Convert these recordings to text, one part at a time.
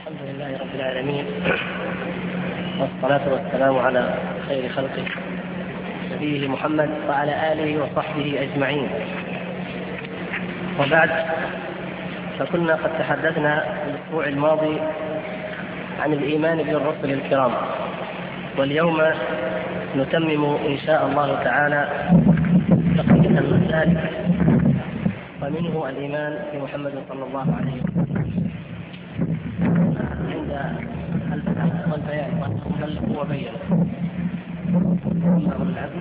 الحمد لله رب العالمين، والصلاة والسلام على خير خلقه نبيه محمد وعلى آله وصحبه أجمعين. وبعد، فكنا قد تحدثنا الأسبوع الماضي عن الإيمان بالرسل الكرام، واليوم نتمم إن شاء الله تعالى بقية المسائل، ومنه الإيمان بمحمد صلى الله عليه وسلم. عند البحث والبيان هل هو بين أمر العزم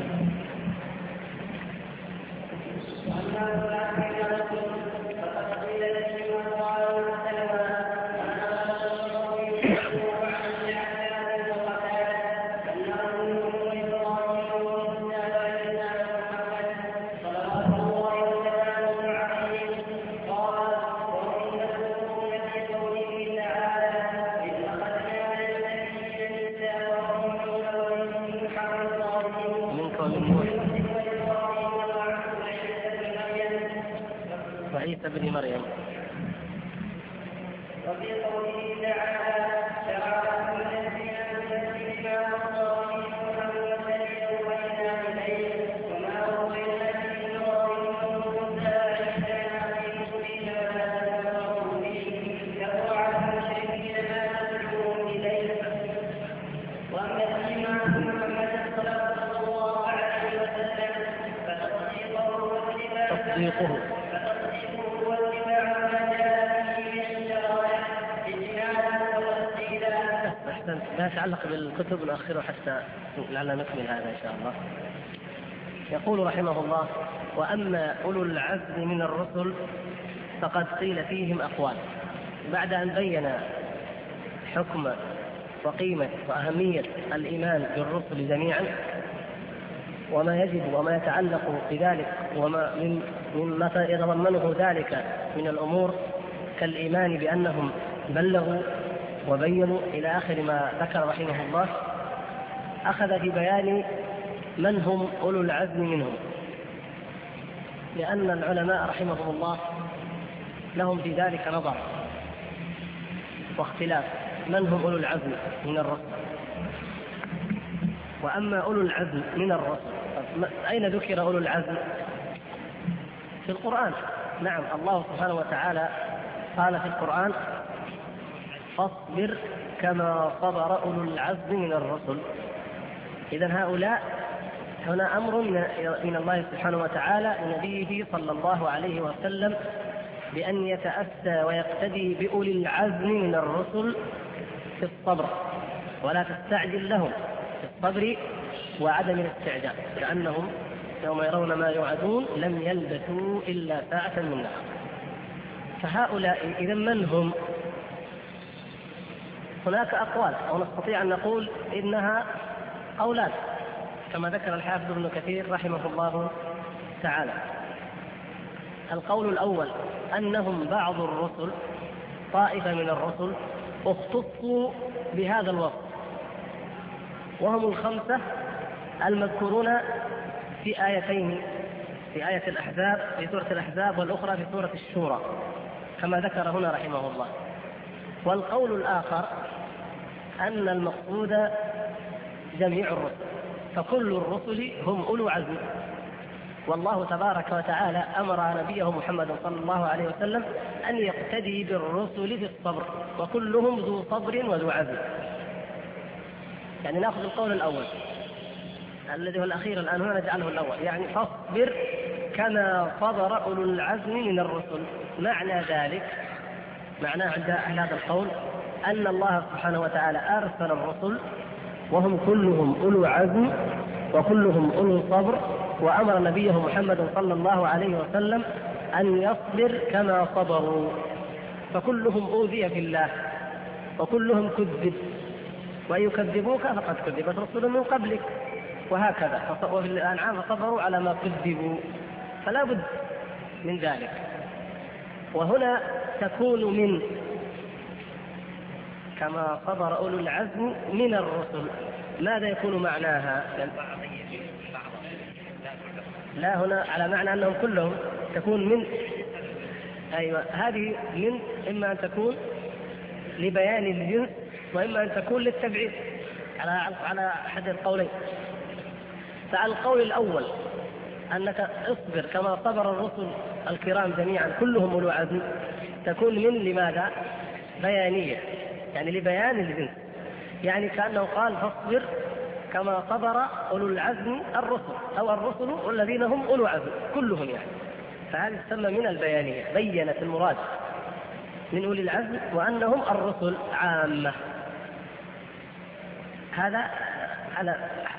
وعيسى بن مريم. وفي قوله تعالى شرع لكم من الدين ما وصى به نوحا وأوحينا إليه وما وصينا به إبراهيم وموسى أن اجتنبوا فيما تكفروا به كفر على المشركين ما تدعوهم إليه. وأما الإيمان بمحمد صلى الله عليه وسلم فتصديقه ما يتعلق بالكتب الأخيرة حتى لعلنا نكمل هذا إن شاء الله. يقول رحمه الله: وأما أولو العزم من الرسل فقد قيل فيهم أقوال. بعد أن بين حكم وقيمة وأهمية الإيمان بالرسل جميعا وما يجب وما يتعلق بذلك وما مما يتضمنه ذلك من الأمور كالإيمان بأنهم بلغوا وبينوا إلى آخر ما ذكر رحمه الله، أخذ في بيان من هم أولو العزم منهم، لأن العلماء رحمهم الله لهم في ذلك نظر واختلاف من هم أولو العزم من الرسل. وأما أولو العزم من الرسل، أين ذكر أولو العزم؟ في القرآن. نعم، الله سبحانه وتعالى قال في القرآن: فاصبر كما صبر أولو العزم من الرسل. إذن هؤلاء هنا أمر من الله سبحانه وتعالى لنبيه صلى الله عليه وسلم بأن يتأسى ويقتدي بأولي العزم من الرسل في الصبر، ولا تستعجل لهم في الصبر وعدم الاستعجال، لأنهم يوم يرون ما يوعدون لم يلبثوا إلا ساعة من نهار. فهؤلاء إذن من هم؟ هناك أقوال، أو نستطيع أن نقول إنها أولاد، كما ذكر الحافظ ابن كثير رحمه الله تعالى. القول الأول أنهم بعض الرسل، طائفة من الرسل اختصوا بهذا الوصف، وهم الخمسة المذكورون في آيتين، في آية الأحزاب في سورة الأحزاب، والأخرى في سورة الشورى كما ذكر هنا رحمه الله. والقول الآخر أن المقصود جميع الرسل، فكل الرسل هم أولو عزم، والله تبارك وتعالى أمر نبيه محمد صلى الله عليه وسلم أن يقتدي بالرسل في الصبر، وكلهم ذو صبر وذو عزم. يعني نأخذ القول الأول الذي هو الأخير الآن هنا نجعله الأول، يعني فاصبر كما صبر أولو العزم من الرسل. معنى ذلك، معناه عند أهل هذا القول أن الله سبحانه وتعالى أرسل الرسل وهم كلهم أولو عزم وكلهم أولو صبر، وأمر نبيه محمد صلى الله عليه وسلم أن يصبر كما صبروا، فكلهم أوذي في الله وكلهم كذب، وإن يكذبوك فقد كذبت رسل من قبلك، وهكذا. وفي الأنعام صبروا على ما كذبوا، فلا بد من ذلك. وهنا تكون من كما صبر أولو العزم من الرسل، ماذا يكون معناها؟ لا، هنا على معنى أنهم كلهم تكون من. أيوة، هذه من إما أن تكون لبيان الجنس، وإما أن تكون للتبعيض على أحد القولين. فالقول الأول أنك اصبر كما صبر الرسل الكرام جميعا كلهم أولو عزم، تكون من لماذا؟ بيانية، يعني لبيان الجنس، يعني كأنه قال فاصبر كما صبر أولو العزم الرسل، أو الرسل الذين هم أولو عزم كلهم يعني. فهذه تسمى من البيانية، بينت المراد من أولي العزم وأنهم الرسل عامة. هذا على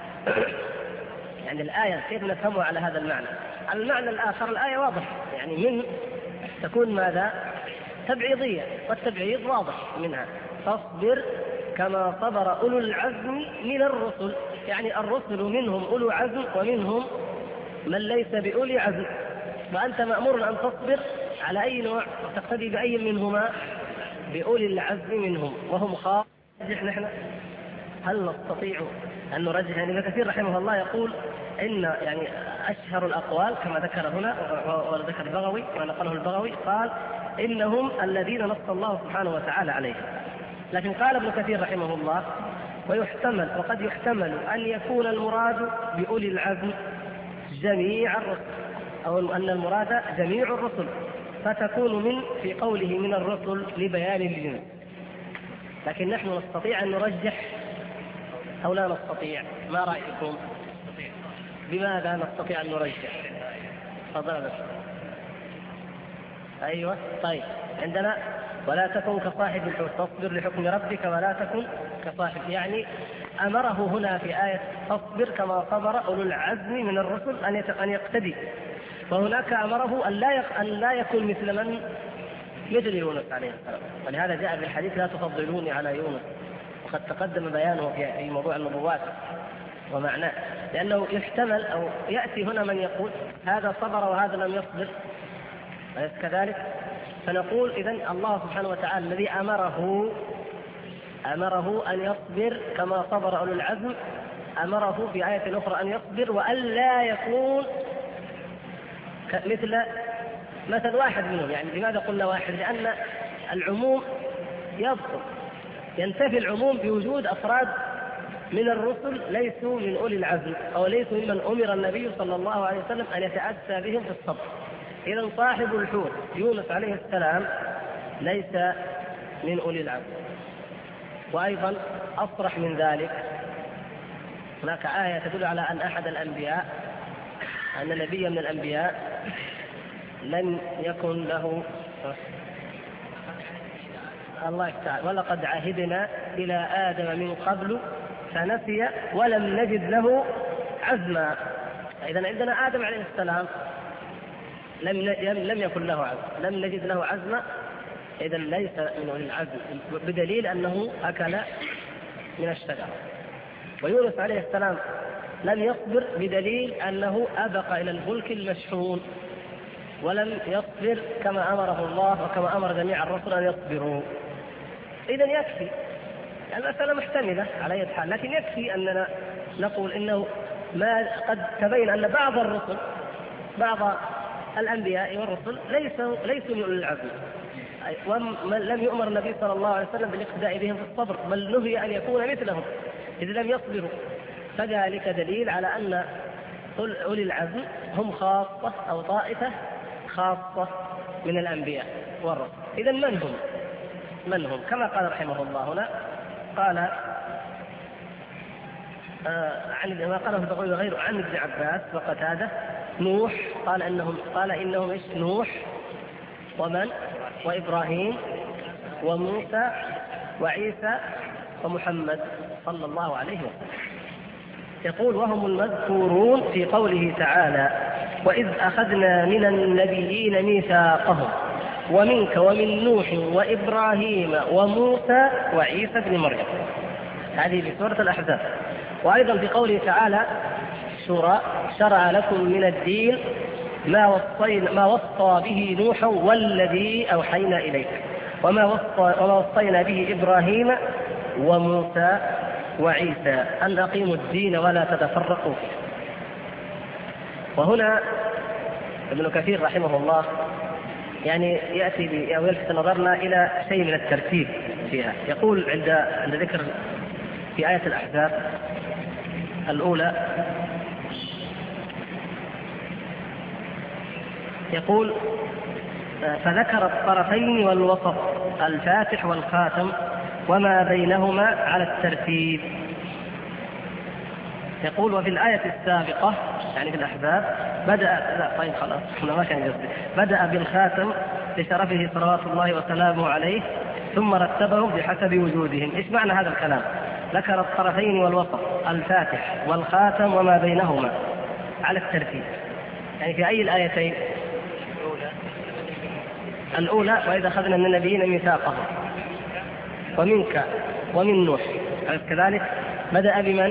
يعني الآية كيف نفهمها على هذا المعنى. على المعنى الآخر الآية واضح، يعني من تكون ماذا؟ تبعيضية، والتبعيض واضح منها، فاصبر كما صبر أولو العزم من الرسل، يعني الرسل منهم أولو عزم ومنهم من ليس بأولي عزم، وأنت مأمور أن تصبر على أي نوع وتقتدي بأي منهما؟ بأولي العزم منهم وهم خاص. نحن هل نستطيع أن نرجح؟ يعني ابن كثير رحمه الله يقول إن يعني أشهر الأقوال كما ذكر هنا وذكر البغوي ونقله البغوي، قال إنهم الذين نص الله سبحانه وتعالى عليهم. لكن قال ابن كثير رحمه الله ويحتمل وقد يحتمل أن يكون المراد بأولي العزم جميع الرسل، أو أن المراد جميع الرسل، فتكون من في قوله من الرسل لبيان الجنس. لكن نحن نستطيع أن نرجح أو لا نستطيع؟ ما رأيكم؟ بماذا نستطيع أن نرجح؟ تفضل. أيوة طيب، عندنا ولا تكن كصاحب الحوت فاصبر لحكم ربك ولا تكن كصاحب، يعني أمره هنا في آية فاصبر كما صبر أولو العزم من الرسل أن يقتدي، وهناك أمره أن لا يكون مثل يونس عليه السلام. ولهذا جاء في الحديث لا تفضلوني على يونس، وقد تقدم بيانه في موضوع النبوات ومعناه، لأنه يحتمل أو يأتي هنا من يقول هذا صبر وهذا لم يصبر، أليس كذلك؟ فنقول إذن الله سبحانه وتعالى الذي أمره أن يصبر كما صبر أولو العزم، أمره في آية أخرى أن يصبر وأن لا يكون مثل واحد منهم. يعني لماذا قلنا واحد؟ لأن العموم ينتفي العموم بوجود أفراد من الرسل ليسوا من أولي العزم أو ليسوا ممن أمر النبي صلى الله عليه وسلم أن يتأسى بهم في الصبر. إذن صاحب الحوت يونس عليه السلام ليس من أولي العزم. وأيضا أصرح من ذلك هناك آية تدل على أن أحد الأنبياء، أن نبيا من الأنبياء لم يكن له الله تعالى ولقد عهدنا إلى آدم من قبل فنسي ولم نجد له عزما. إذن عندنا آدم عليه السلام لم يكن له عزم، لم نجد له عزما، إذن ليس من أولي العزم، بدليل أنه أكل من الشجرة. ويونس عليه السلام لم يصبر بدليل أنه أبق إلى الفلك المشحون، ولم يصبر كما أمره الله وكما أمر جميع الرسل أن يصبروا. إذن يكفي، المسألة محتملة على أي حال، لكن يكفي أننا نقول إنه ما قد تبين أن بعض الأنبياء والرسل ليسوا من أولي العزم، ولم يؤمر النبي صلى الله عليه وسلم بالاقتداء بهم في الصبر، بل نهي أن يكون مثلهم إذ لم يصبروا. فذلك دليل على أن أولي العزم هم خاصة أو طائفة خاصة من الأنبياء والرسل. إذن من هم؟ كما قال رحمه الله هنا، قال عن ما قاله البغوي وغيره عن ابن عباس وقتادة نوح، قال إنهم إيش؟ نوح ومن؟ وإبراهيم وموسى وعيسى ومحمد صلى الله عليه وسلم. يقول وهم المذكورون في قوله تعالى وإذ أخذنا من النبيين ميثاقهم ومنك ومن نوح وإبراهيم وموسى وعيسى بن مريم، هذه في سورة الأحزاب. وأيضا في قوله تعالى شرع لكم من الدين ما وصى به نوح والذي أوحينا إليك وما وصينا به إبراهيم وموسى وعيسى أن أقيموا الدين ولا تتفرقوا فيه. وهنا ابن كثير رحمه الله يعني يأتي أو يلفت نظرنا إلى شيء من الترتيب فيها. يقول عند ذكر في آية الأحزاب الأولى، يقول فذكر الطرفين والوسط الفاتح والخاتم وما بينهما على الترتيب. يقول وفي الآية السابقة يعني في الأحزاب بدأ بالخاتم لشرفه صلوات الله وسلامه عليه ثم رتبهم بحسب وجودهم. إيش معنى هذا الكلام؟ ذكر الطرفين والوسط الفاتح والخاتم وما بينهما على الترتيب. يعني في أي الآيتين؟ الأولى وإذا أخذنا من النبيين ميثاقهم ومنك ومن نوح، كذلك بدأ بمن؟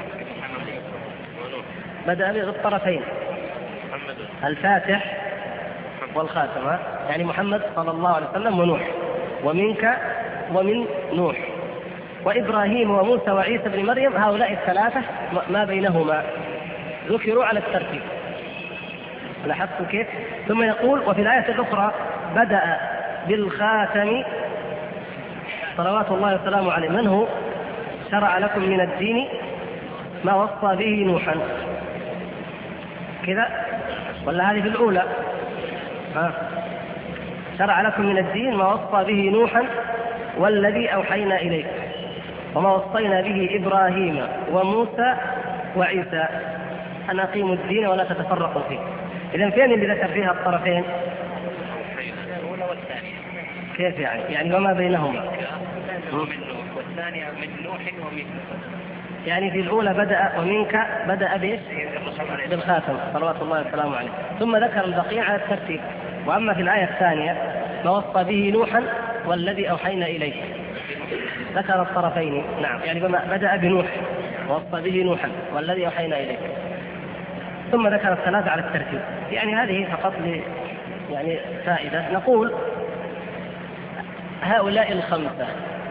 بدأ بالطرفين الفاتح والخاتم، يعني محمد صلى الله عليه وسلم ونوح، ومنك ومن نوح وإبراهيم وموسى وعيسى بن مريم، هؤلاء الثلاثة ما بينهما ذكروا على الترتيب. لاحظتوا كيف؟ ثم يقول وفي الآية الأخرى بدأ بالخاتم صلوات الله وسلامه عليه من هو؟ شرع لكم من الدين ما وصى به نوحا، كذا ولا هذه في الأولى؟ شرع لكم من الدين ما وصى به نوحا والذي أوحينا إليك وما وصينا به إبراهيم وموسى وعيسى أن أقيموا الدين ولا تتفرقوا فيه. إذن فين اللي ذكر فيها الطرفين؟ الأولى والثانية. كيف يعني؟ يعني وما بينهما والثانية من نوح ومن، يعني في الأولى بدأ ومنك بدأ بإيش؟ بالخاتم صلوات الله وسلامه عليه، ثم ذكر البقية على الترتيب. وأما في الآية الثانية ما وصى به نوحا والذي أوحينا إليه ذكر الطرفين. نعم، يعني بدأ بنوح ووصى به نوحا والذي أوحينا إليه، ثم ذكر الثلاثة على الترتيب. يعني هذه فقط يعني فائدة. نقول هؤلاء الخمسة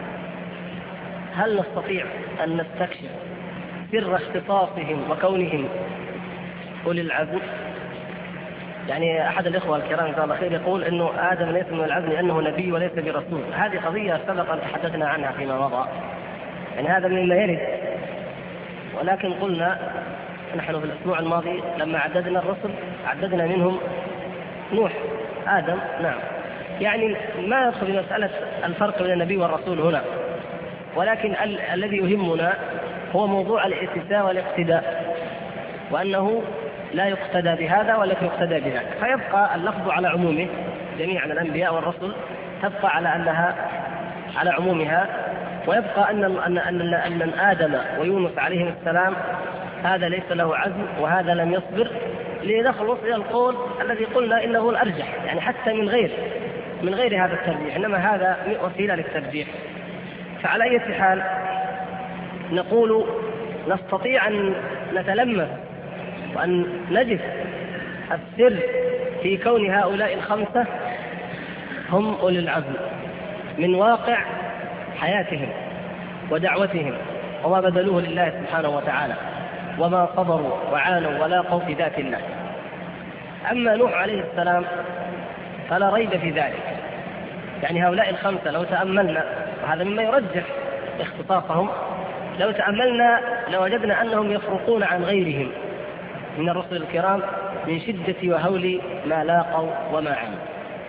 هل نستطيع أن نستكشف سر اختصاصهم وكونهم أولي العزم؟ يعني أحد الإخوة الكرام جزاه الله خير يقول إنه آدم ليس من العزم لأنه نبي وليس برسول. هذه قضية سبق أن تحدثنا عنها فيما مضى، يعني هذا مما يرد، ولكن قلنا نحن في الأسبوع الماضي لما عددنا الرسل عددنا منهم نوح آدم. نعم، يعني ما يدخل في مسألة الفرق بين النبي والرسول هنا، ولكن الذي يهمنا هو موضوع الاتساع والاقتداء، وأنه لا يقتدى بهذا ولا يقتدى بذاك، فيبقى اللفظ على عمومه جميعا الأنبياء والرسل تبقى على أنها على عمومها، ويبقى أن آدم ويونس عليهم السلام هذا ليس له عزم وهذا لم يصبر، لنخلص إلى القول الذي قلنا إنه الأرجح، يعني حتى من غير هذا الترجيح، إنما هذا وسيلة للترجيح. فعلى أي حال نقول نستطيع أن نتلمس وأن نجد السر في كون هؤلاء الخمسة هم أولي العزم من واقع حياتهم ودعوتهم وما بذلوه لله سبحانه وتعالى وما صبروا وعانوا ولاقوا في ذات الله. أما نوح عليه السلام فلا ريب في ذلك، يعني هؤلاء الخمسة لو تأملنا، وهذا مما يرجح اختصاصهم، لو تأملنا لوجدنا أنهم يفرقون عن غيرهم من الرسل الكرام من شدة وهول ما لاقوا وما عانوا.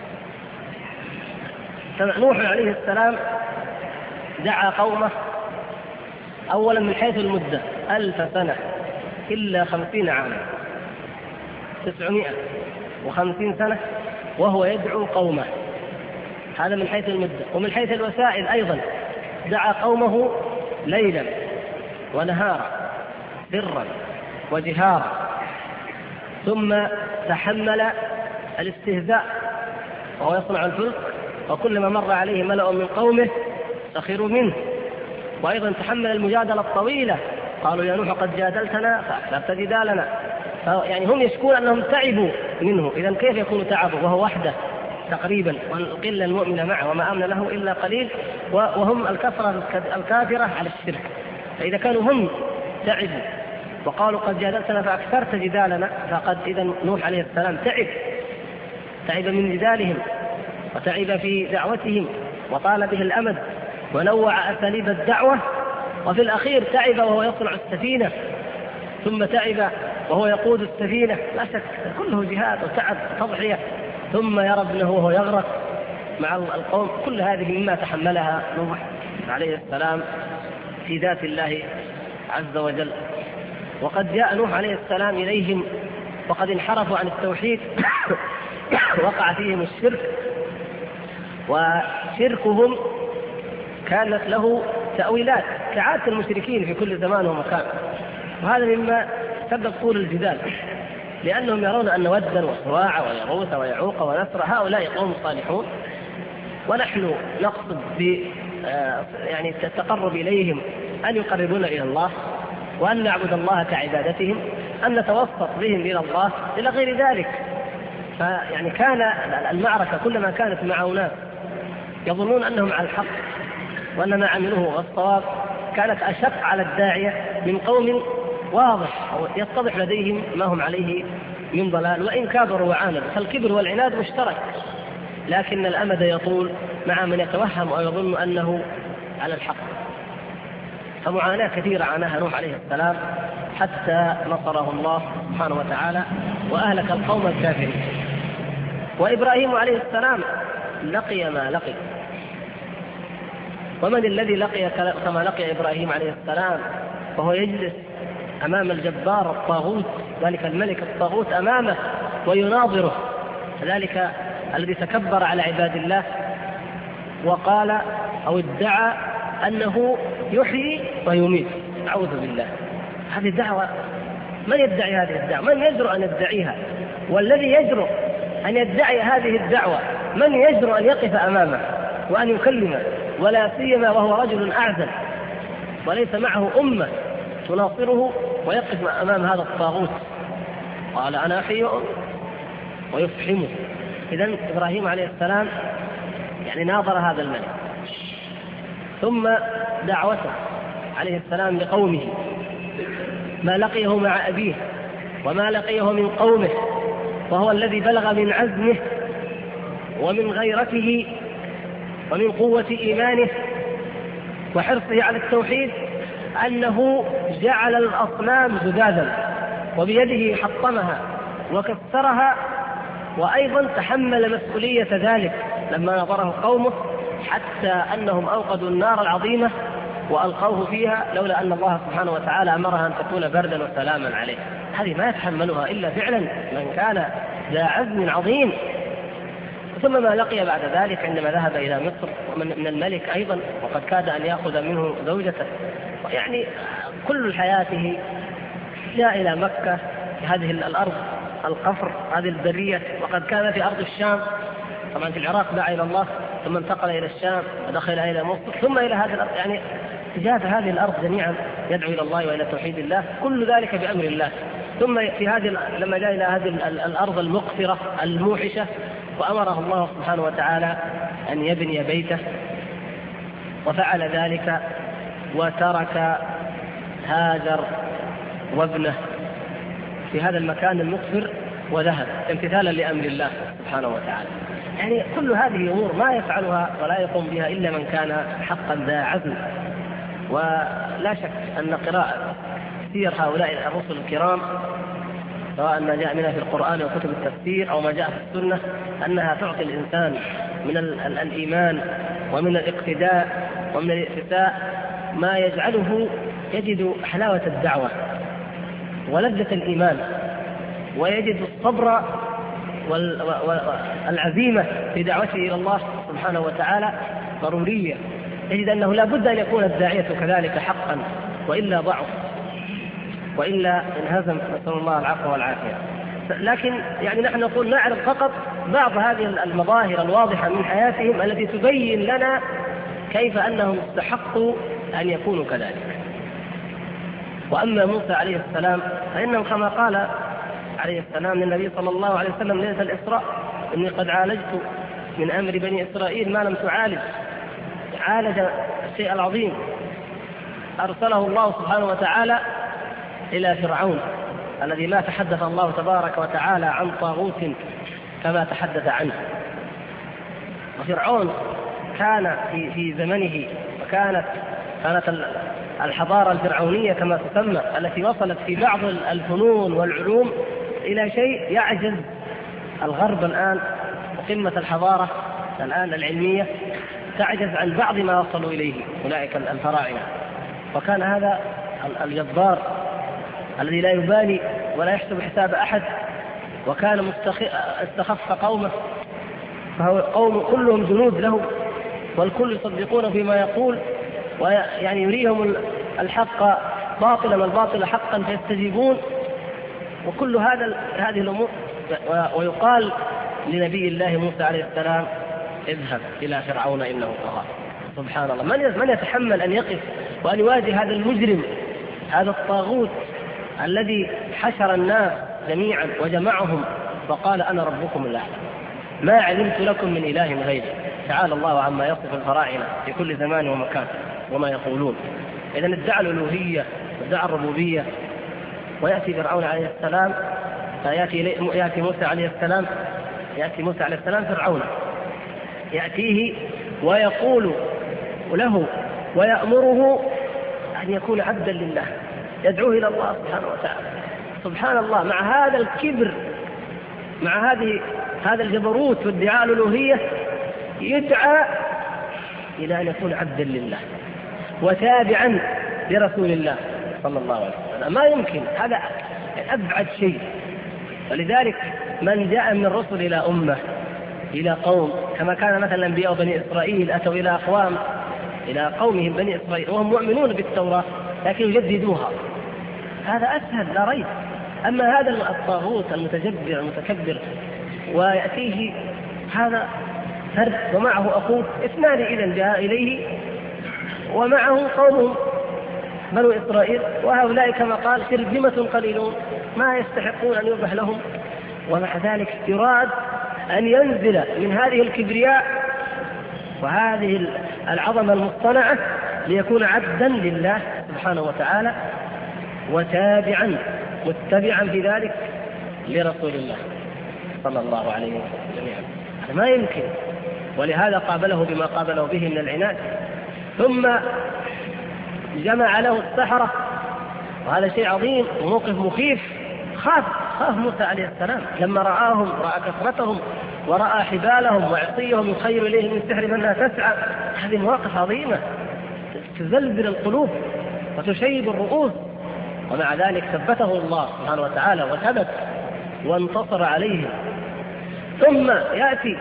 نوح عليه السلام دعا قومه أولا من حيث المدة 1000 سنة إلا 50 عاما، 950 سنة وهو يدعو قومه، هذا من حيث المدة. ومن حيث الوسائل أيضا دعا قومه ليلا ونهارا سرا وجهارا، ثم تحمل الاستهزاء وهو يصنع الفلك، وكلما مر عليه ملأ من قومه سخروا منه، وأيضا تحمل المجادلة الطويلة، قالوا يا نوح قد جادلتنا فأخذت جدالنا، يعني هم يشكون أنهم تعبوا منه. إذن كيف يكون تعبوا وهو وحده تقريبا والقلة المؤمنة معه وما آمن له إلا قليل، وهم الكثرة الكافرة على الشرك؟ فإذا كانوا هم تعبوا وقالوا قد جادلتنا فأكثرت جدالنا، فقد إذن نوح عليه السلام تعب من جدالهم وتعب في دعوتهم وطال به الأمد ونوع أساليب الدعوة، وفي الأخير تعب وهو يصنع السفينة، ثم تعب وهو يقود السفينة، لا شك كله جهاد وتعب تضحية، ثم يرى ابنه وهو يغرق مع القوم. كل هذه مما تحملها نوح عليه السلام في ذات الله عز وجل. وقد جاء نوح عليه السلام إليهم وقد انحرفوا عن التوحيد وقع فيهم الشرك، وشركهم كانت له تأويلات كعادة المشركين في كل زمان ومكان، وهذا مما سبب طول الجدال، لأنهم يرون أن ودا وسواع ويغوث ويعوق ونسر هؤلاء قوم صالحون، ونحن نقصد يعني التقرب إليهم أن يقربونا إلى الله، وأن نعبد الله كعبادتهم، أن نتوسط بهم إلى الله إلى غير ذلك. فيعني كان المعركة كلما كانت مع أناس يظنون أنهم على الحق وأن ما عملوه هو الصواب كانت أشق على الداعية من قوم واضح أو يتضح لديهم ما هم عليه من ضلال، وإن كابروا وعاندوا. فالكبر والعناد مشترك، لكن الأمد يطول مع من يتوهم أو يظن أنه على الحق. فمعاناة كثيرة عاناها نوح عليه السلام حتى نصره الله سبحانه وتعالى وأهلك القوم الكافرين. وإبراهيم عليه السلام لقي ما لقي. ومن الذي لقي كما لقي إبراهيم عليه السلام وهو يجلس أمام الجبار الطاغوت، ذلك الملك الطاغوت أمامه ويناظره، ذلك الذي تكبر على عباد الله وقال أو ادعى أنه يحيي ويميت. أعوذ بالله، هذه الدعوة من يدعي هذه الدعوة؟ من يجرؤ أن يدعيها؟ والذي يجرؤ أن يدعي هذه الدعوة من يجرؤ أن يقف أمامه وأن يكلمه، ولا سيما وهو رجل أعزل وليس معه أمة تناصره ويقف أمام هذا الطاغوت؟ قال أنا أحيي ويفحمه. إذن إبراهيم عليه السلام يعني ناظر هذا الملك، ثم دعوته عليه السلام لقومه، ما لقيه مع أبيه وما لقيه من قومه، وهو الذي بلغ من عزمه ومن غيرته ومن قوة إيمانه وحرصه على التوحيد أنه جعل الأصنام جذاذا وبيده حطمها وكسرها، وأيضا تحمل مسؤولية ذلك لما نظره قومه، حتى أنهم أوقدوا النار العظيمة وألقوه فيها لولا أن الله سبحانه وتعالى أمرها أن تكون بردا وسلاما عليه. هذه ما يتحملها إلا فعلا من كان ذا عزم عظيم. ثم ما لقي بعد ذلك عندما ذهب إلى مصر من الملك أيضا، وقد كاد أن يأخذ منه زوجته، يعني كل حياته جاء إلى مكة، هذه الأرض القفر، هذه البرية، وقد كان في أرض الشام، طبعا في العراق دعا إلى الله، ثم انتقل إلى الشام ودخل إلى مصر، ثم إلى هذه الأرض، يعني جاء هذه الأرض جميعا يدعو إلى الله وإلى توحيد الله، كل ذلك بأمر الله. ثم في هذه لما جاء إلى هذه الأرض المقفرة الموحشة، وأمره الله سبحانه وتعالى أن يبني بيته، وفعل ذلك وترك هاجر وابنه في هذا المكان المقفر وذهب امتثالا لأمر الله سبحانه وتعالى. يعني كل هذه أمور ما يفعلها ولا يقوم بها إلا من كان حقا ذا عزم. ولا شك أن قراءة سير هؤلاء الرسل الكرام، سواء ما جاء منها في القرآن وكتب التفسير أو ما جاء في السنة، أنها تعطي الإنسان من الإيمان ومن الاقتداء ومن الاتساء ما يجعله يجد حلاوة الدعوة ولذة الإيمان، ويجد الصبر والعزيمة في دعوته إلى الله سبحانه وتعالى ضرورية. يجد أنه لا بد أن يكون الداعية كذلك حقا، وإلا ضعف وإلا انهزم، نسأل الله العفو والعافية. لكن يعني نحن نقول نعرض فقط بعض هذه المظاهر الواضحة من حياتهم التي تبين لنا كيف أنهم استحقوا أن يكونوا كذلك. وأما موسى عليه السلام فإنه كما قال عليه السلام للنبي صلى الله عليه وسلم ليلة الإسراء: إني قد عالجت من أمر بني إسرائيل ما لم تعالج. عالج الشيء العظيم، أرسله الله سبحانه وتعالى إلى فرعون الذي ما تحدث الله تبارك وتعالى عن طاغوت كما تحدث عنه. وفرعون كان في زمنه، وكانت الحضارة الفرعونية كما تسمى التي وصلت في بعض الفنون والعلوم إلى شيء يعجز الغرب الآن، وقمة الحضارة الآن العلمية تعجز عن بعض ما وصلوا إليه أولئك الفراعنة. وكان هذا الجبار الذي لا يبالي ولا يحسب حساب أحد، وكان استخف قومه، فهو قوم كلهم جنود له، والكل يصدقون فيما يقول، ويعني يريهم الحق باطلا والباطل حقا فيستجيبون، وكل هذه الأمور. ويقال لنبي الله موسى عليه السلام: اذهب إلى فرعون إنه طغى. سبحان الله، من يتحمل أن يقف وأن يواجه هذا المجرم، هذا الطاغوت الذي حشر الناس جميعا وجمعهم وقال: أنا ربكم الأعلى، ما علمت لكم من إله غيري. تعالى الله عما يصف الفراعنة في كل زمان ومكان وما يقولون. إذن ادعى الألوهية وادعى الربوبية، ويأتي فرعون عليه السلام، يأتي موسى عليه السلام فرعون يأتيه ويقول له ويأمره أن يكون عبدا لله، يدعوه إلى الله سبحانه وتعالى. سبحان الله، مع هذا الكبر، مع هذا الجبروت وادعاء الألوهية، يدعى إلى أن يكون عبدا لله وتابعا لرسول الله صلى الله عليه وسلم. ما يمكن، هذا أبعد شيء. ولذلك من جاء من الرسل إلى أمة، إلى قوم، كما كان مثلا أنبياء بني إسرائيل أتوا إلى إلى قومهم بني إسرائيل وهم مؤمنون بالتوراة لكن يجددوها، هذا أسهل لا ريب. أما هذا الطاغوت المتجبر المتكبر ويأتيه هذا فرد ومعه أخوه، اثنان إذن جاء إليه ومعه قومهم بنو إسرائيل، وهؤلاء كما قال شرذمة قليلون ما يستحقون أن يذبح لهم، ومع ذلك يراد أن ينزل من هذه الكبرياء وهذه العظمة المصطنعة ليكون عبدا لله سبحانه وتعالى متبعا في ذلك لرسول الله صلى الله عليه وسلم. هذا ما يمكن، ولهذا قابله بما قابله به من العناد. ثم جمع له السحرة، وهذا شيء عظيم وموقف مخيف. خاف موسى عليه السلام لما رأى كثرتهم ورأى حبالهم وعصيهم يخيل إليه من سحر منها تسعى. هذه مواقف عظيمة تزلزل القلوب وتشيب الرؤوس، ومع ذلك ثبته الله سبحانه وتعالى وثبت وانتصر عليهم. ثم يأتي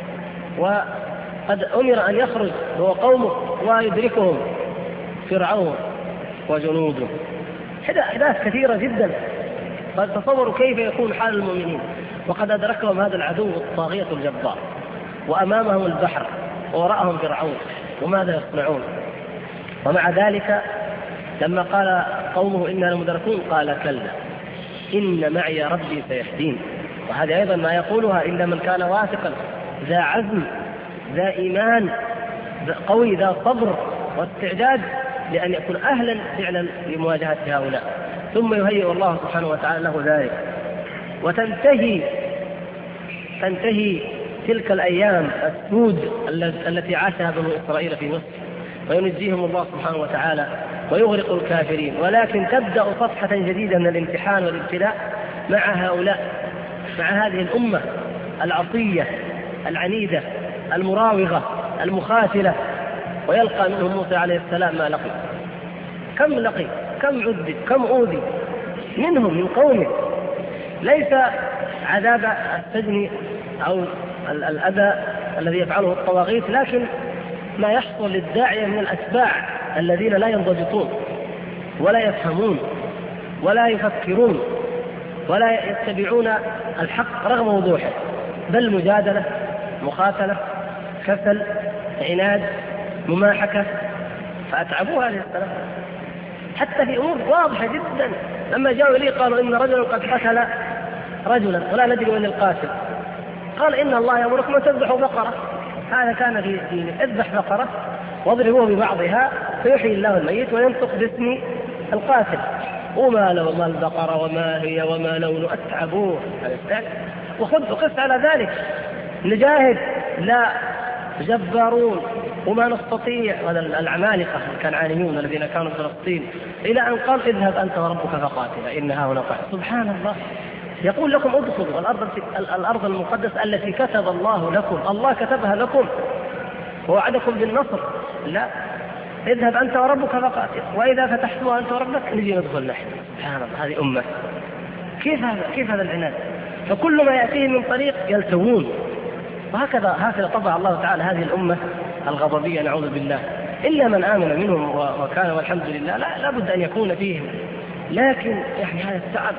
وقد أمر أن يخرج هو قومه ويدركهم فرعون وجنوده. أحداث كثيرة جدا، قد تصوروا كيف يكون حال المؤمنين وقد أدركهم هذا العدو الطاغية الجبار، وأمامهم البحر ووراءهم فرعون، وماذا يصنعون؟ ومع ذلك لما قال قومه إنا لمدركون قال كلا إن معي ربي سيهدين. وهذا أيضا ما يقولها إلا من كان واثقا ذا عزم ذا إيمان قوي ذا صبر واستعداد لأن يكون أهلا فعلا لمواجهة هؤلاء. ثم يهيئ الله سبحانه وتعالى له ذلك، وتنتهي تلك الأيام السود التي عاشها بنو إسرائيل في مصر، وينجيهم الله سبحانه وتعالى ويغرق الكافرين. ولكن تبدأ صفحة جديدة من الامتحان والابتلاء مع هؤلاء، مع هذه الأمة العصية العنيدة المراوغة المخاثلة. ويلقى منهم موسى عليه السلام ما لقي، كم عذب، كم أوذي منهم من قومه. ليس عذاب السجن أو الأذى الذي يفعله الطواغيت، لكن ما يحصل للداعية من الأتباع الذين لا ينضبطون ولا يفهمون ولا يفكرون ولا يتبعون الحق رغم وضوحه، بل مجادلة، مخاتلة، كسل، عناد، مماحكة. فأتعبوه عليه السلام حتى في أمور واضحة جدا. لما جاءوا إليه قالوا إن رجلا قد قتل رجلا ولا ندري من القاتل، قال إن الله يأمركم أن تذبحوا بقرة. هذا كان في اذبح بقرة واضربوه ببعضها فيحيي الله الميت وينطق باسم القاتل. وما لون البقرة وما هي وما لون، أتعبوه. وخذ قس على ذلك. نجاهد لا جبارون وما نستطيع، العمالقة الكنعانيون الذين كانوا في فلسطين، إلى أن قال اذهب أنت وربك فقاتلا إن هاهنا قاعد. سبحان الله، يقول لكم ادخلوا الأرض المقدسة التي كتب الله لكم، الله كتبها لكم ووعدكم بالنصر. لا، اذهب أنت وربك فقاتل، وإذا فتحتها أنت وربك نجي ندخل نحن. سبحان الله، هذه أمة. كيف هذا العناد؟ فكل ما يأتيه من طريق يلتوون. وهكذا طبع الله تعالى هذه الأمة الغضبية نعوذ بالله. إلا من آمن منهم وكان والحمد لله لا بد أن يكون فيهم، لكن يعني هذا التعب.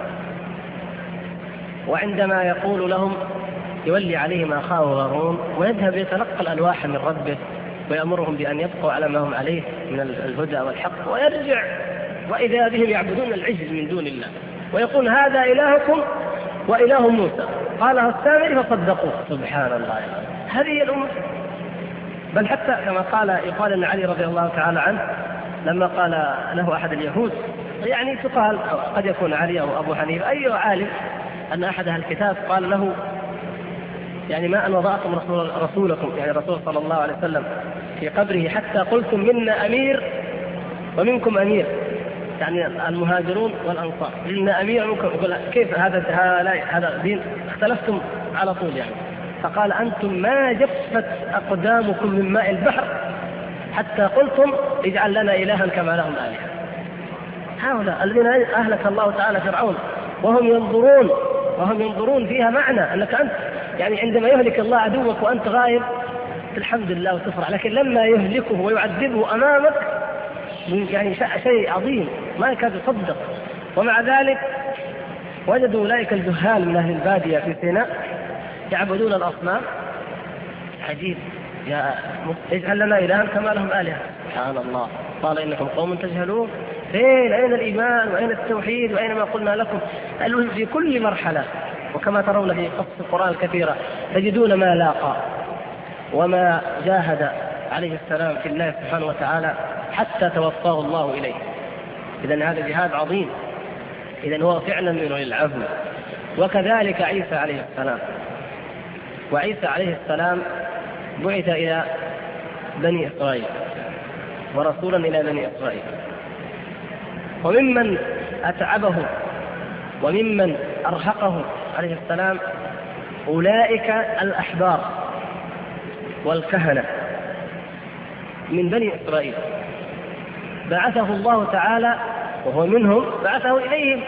وعندما يقول لهم يولي عليهم أخاه هارون ويذهب يتلقى الألواح من ربه ويأمرهم بأن يبقوا على ما هم عليه من الهدى والحق، ويرجع وإذا بهم يعبدون العجل من دون الله، ويقول هذا إلهكم وإله موسى قالها السامري فصدقوه. سبحان الله، هذه الأمة. بل حتى كما يقال أن علي رضي الله تعالى عنه لما قال له أحد اليهود، يعني تقال قد يكون علي أو أبو حنيفة أي عالم، أن أحد أهل الكتاب قال له يعني ما أن وضعتم رسولكم يعني الرسول صلى الله عليه وسلم في قبره حتى قلتم منا أمير ومنكم أمير، يعني المهاجرون والأنصار منا أمير ومنكم. كيف هذا دين؟ اختلفتم على طول يعني. فقال أنتم ما جفت أقدامكم من ماء البحر حتى قلتم اجعل لنا إلها كما لهم آلهة. هؤلاء الذين أهلك الله تعالى فرعون وهم ينظرون فيها معنى أنك أنت يعني عندما يهلك الله عدوك وأنت غائب الحمد لله وتفرح، لكن لما يهلكه ويعذبه أمامك يعني شيء عظيم ما يكاد يصدق. ومع ذلك وجدوا أولئك الجهال من أهل البادية في سيناء يعبدون الأصنام. عجيب، يا اجعل لنا إلها كما لهم آلهة. سبحان الله، قال إنكم قوم تجهلون. فين أين الإيمان وأين التوحيد وأين ما قلنا لكم؟ في كل مرحلة، وكما ترون في قصص القرآن الكثيرة تجدون ما لاقى وما جاهد عليه السلام في الله سبحانه وتعالى حتى توفاه الله إليه. إذن هذا جهاد عظيم، إذن هو فعلا من أولي العزم. وكذلك عيسى عليه السلام، وعيسى عليه السلام بعث إلى بني إسرائيل ورسولا إلى بني إسرائيل، وممن أتعبه وممن أرهقه عليه السلام أولئك الأحبار والكهنة من بني إسرائيل. بعثه الله تعالى وهو منهم، بعثه إليهم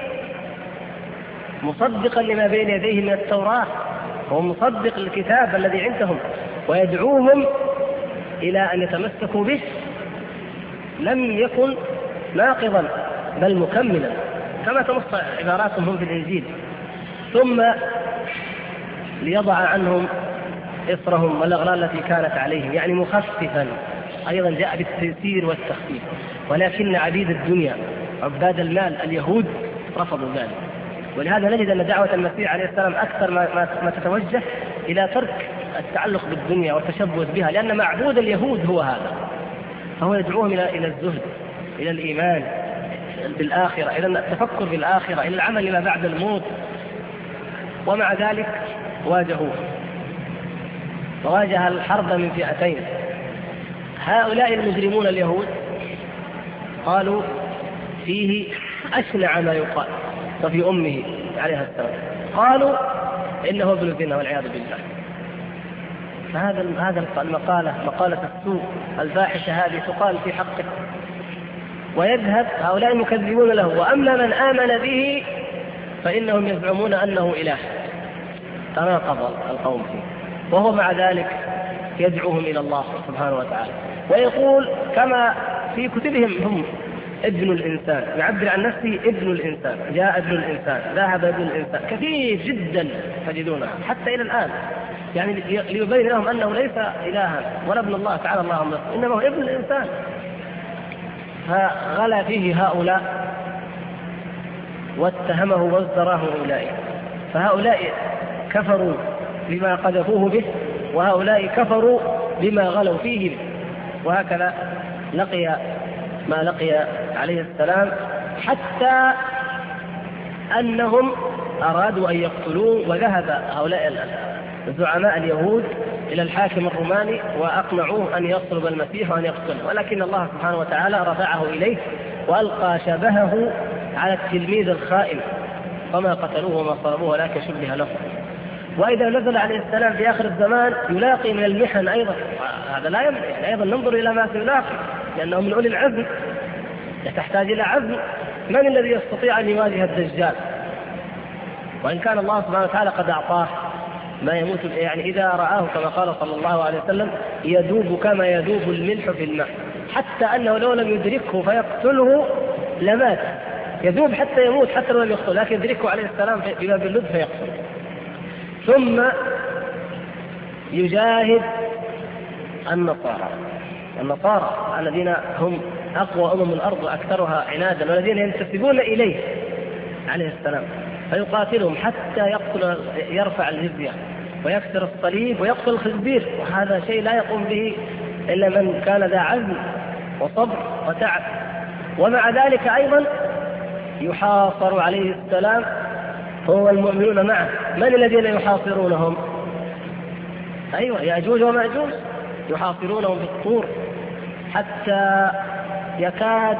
مصدقا لما بين يديه من التوراة، هو مصدق الكتاب الذي عندهم، ويدعوهم إلى أن يتمسكوا به. لم يكن ناقضا بل مكملا كما تنص عباراتهم هم في الإنجيل. ثم ليضع عنهم إصرهم والأغلال التي كانت عليهم، يعني مخففا، أيضا جاء بالتيسير والتخفيف. ولكن عبيد الدنيا عباد المال اليهود رفضوا ذلك. ولهذا نجد أن دعوة المسيح عليه السلام أكثر ما تتوجه إلى ترك التعلق بالدنيا والتشبث بها، لأن معبود اليهود هو هذا، فهو يدعوهم إلى الزهد، إلى الإيمان بالآخرة، إلى التفكر بالآخرة، إلى العمل لما بعد الموت. ومع ذلك واجهوه، وواجه الحرب من فئتين. هؤلاء المجرمون اليهود قالوا فيه أشنع ما يقال، وفي أمه عليها السلام قالوا إنه ابن زنا والعياذ بالله. فهذا مقالة السوء الفاحشة هذه تقال في حقه، ويذهب هؤلاء المكذبون له. وأما من آمن به فإنهم يزعمون أنه إله. تناقض القوم فيه، وهو مع ذلك يدعوهم إلى الله سبحانه وتعالى، ويقول كما في كتبهم هم ابن الإنسان، يعبر عن نفسه ابن الإنسان، جاء ابن الإنسان، ذهب ابن الإنسان، كثير جدا تجدونها حتى إلى الآن، يعني ليبين لهم أنه ليس إلها ولا ابن الله تعالى اللهم، إنما هو ابن الإنسان. فغلا فيه هؤلاء واتهمه وازدراه أولئك، فهؤلاء كفروا بما قذفوه به، وهؤلاء كفروا بما غلوا فيه به. وهكذا لقي ما لقي عليه السلام، حتى أنهم أرادوا أن يقتلوه، وذهب هؤلاء زعماء اليهود إلى الحاكم الروماني وأقنعوه أن يصلب المسيح وأن يقتله، ولكن الله سبحانه وتعالى رفعه إليه وألقى شبهه على التلميذ الخائن، فما قتلوه وما صلبوه ولكن شبه له. وإذا نزل عليه السلام في آخر الزمان يلاقي من المحن أيضا، هذا لا يمنع، يعني أيضا ننظر إلى ما سيلاقي لأنه من أولي العزم، تحتاج إلى عزم. من الذي يستطيع أن يواجه الدجال؟ وإن كان الله سبحانه وتعالى قد أعطاه ما يموت، يعني إذا رآه كما قال صلى الله عليه وسلم يذوب كما يذوب الملح في الماء، حتى أنه لو لم يدركه فيقتله لمات، يذوب حتى يموت حتى لو لم يقتل، لكن يدركه عليه السلام في باب اللد فيقتل. ثم يجاهد النصارى الذين هم أقوى الأرض وأكثرها عنادا والذين ينتسبون إليه عليه السلام، فيقاتلهم حتى يرفع الجزية ويكسر الصليب ويقتل الخنزير، وهذا شيء لا يقوم به إلا من كان ذا عزم وصبر وتعب. ومع ذلك أيضا يحاصر عليه السلام هو والمؤمنون معه. من الذين يحاصرونهم؟ أيوة، يأجوج ومأجوج يحاصرونهم في الطور حتى يكاد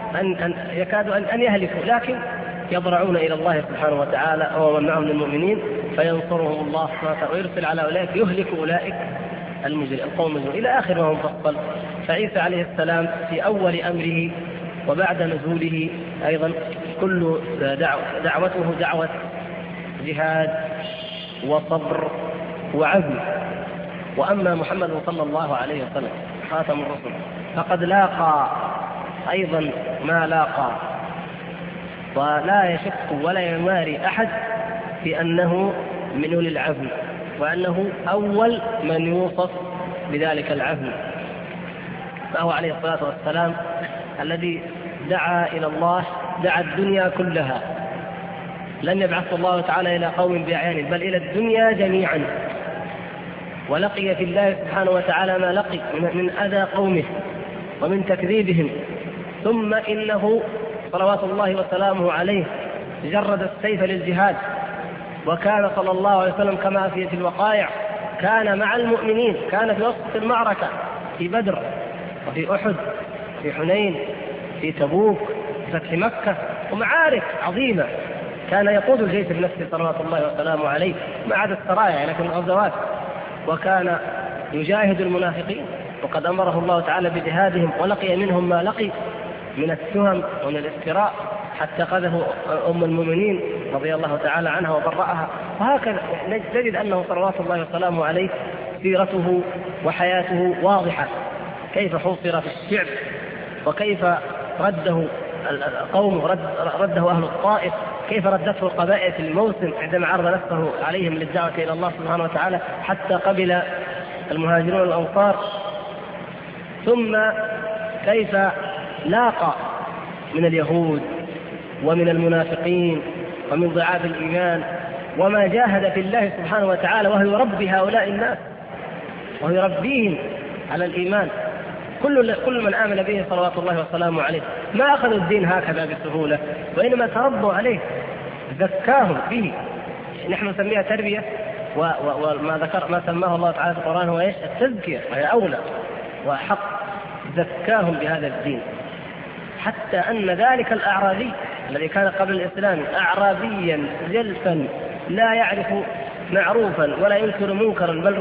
أن يهلكوا، لكن يضرعون إلى الله سبحانه وتعالى هو من معهم من المؤمنين فينصرهم الله سبحانه وتعالى ويرسل على أولئك يهلك أولئك القوم المجرمين إلى آخر ما هو مفصل. فعيسى عليه السلام في أول أمره وبعد نزوله أيضا كل دعوته دعوة جهاد وصبر وعزم. وأما محمد صلى الله عليه وسلم خاتم الرسل فقد لاقى أيضا ما لاقى، ولا يشك ولا يماري أحد في أنه من أولي العزم، وأنه أول من يوصف بذلك العزم. فهو عليه الصلاة والسلام الذي دعا إلى الله، دعا الدنيا كلها، لم يبعث الله تعالى إلى قوم بأعيان بل إلى الدنيا جميعا، ولقي في الله سبحانه وتعالى ما لقي من أذى قومه ومن تكذيبهم. ثم إنه صلوات الله وسلامه عليه جرد السيف للجهاد، وكان صلى الله عليه وسلم كما في الوقائع كان مع المؤمنين، كان في وسط المعركة في بدر وفي أحد في حنين في تبوك في فتح مكة ومعارك عظيمة، كان يقود الجيش بنفسه صلوات الله وسلامه عليه ما عدا السرايا لكن الغزوات، وكان يجاهد المنافقين وقد أمره الله تعالى بجهادهم، ولقي منهم ما لقي من التهم ومن الافتراء حتى قذفوا أم المؤمنين رضي الله تعالى عنها وبرأها. وهكذا نجد أنه صلوات الله وسلامه عليه سيرته وحياته واضحة، كيف حوصر في الشعب وكيف رده قومه، رده أهل الطائف، كيف ردته القبائل في الموسم عندما عرض نفسه عليهم للدعوة إلى الله سبحانه وتعالى حتى قبل المهاجرون الأنصار. ثم كيف لاقى من اليهود ومن المنافقين ومن ضعاف الإيمان، وما جاهد في الله سبحانه وتعالى وهو يربي هؤلاء الناس وهو يربيهم على الإيمان. كل من آمن به صلوات الله وسلامه عليه ما أخذوا الدين هكذا بسهولة، وإنما تربوا عليه، زكاهم به. نحن نسميها تربية، ما سماه الله تعالى في القرآن هو إيش؟ التزكية، وهي أولى وحق. زكاهم بهذا الدين، حتى أن ذلك الأعرابي الذي كان قبل الإسلام أعرابيا جلفا لا يعرف معروفا ولا ينكر منكرا، بل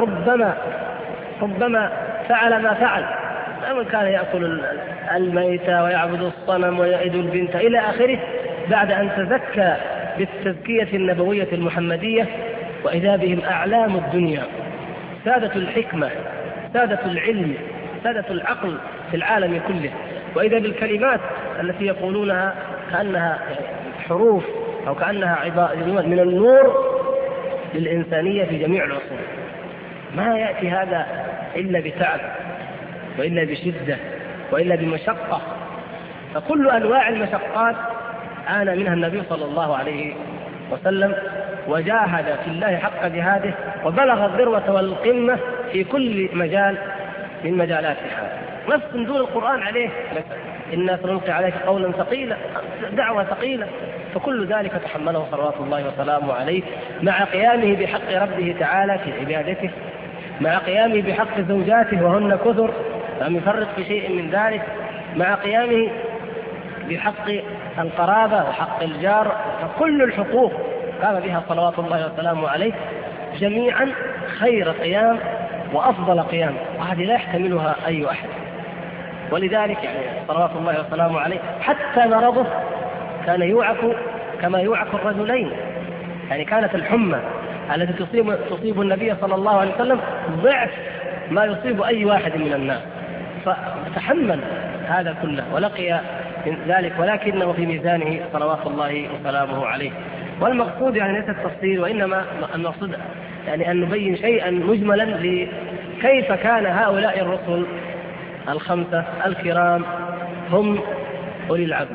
ربما فعل ما فعل، أما كان يأكل الميتة ويعبد الصنم ويعيد البنت إلى آخره، بعد أن تزكى بالتزكية النبوية المحمدية وإذا بهم أعلام الدنيا، سادة الحكمة، سادة العلم، سادة العقل في العالم كله، وإذا بالكلمات التي يقولونها كأنها حروف أو كأنها عبارة من النور للإنسانية في جميع العصور. ما يأتي هذا إلا بتعب وإلا بشدة وإلا بمشقة، فكل أنواع المشقات عانى منها النبي صلى الله عليه وسلم، وجاهد في الله حق جهاده، وبلغ الذروة والقمة في كل مجال من مجالات الحياة. نفس نزول القرآن عليه، إنا سنلقي عليك قولا ثقيلا، دعوة ثقيلة، فكل ذلك تحمله صلوات الله وسلامه عليه، مع قيامه بحق ربه تعالى في عبادته، مع قيامه بحق زوجاته وهن كثر لم يفرط في شيء من ذلك، مع قيامه بحق القرابة وحق الجار، فكل الحقوق قام بها صلوات الله وسلامه عليه جميعا خير قيام وأفضل قيام، وهذه لا يحتملها أي أحد. ولذلك يعني صلوات الله وسلامه عليه حتى مرضه كان يوعك كما يوعك الرجلين، يعني كانت الحمى التي تصيب النبي صلى الله عليه وسلم ضعف ما يصيب أي واحد من الناس، فتحمل هذا كله ولقي من ذلك، ولكنه في ميزانه صلوات الله وسلامه عليه. والمقصود يعني ليس التفصيل، وإنما المقصود يعني أن نبين شيئا مجملا لكيف كان هؤلاء الرسل الخمسة الكرام هم أولي العزم،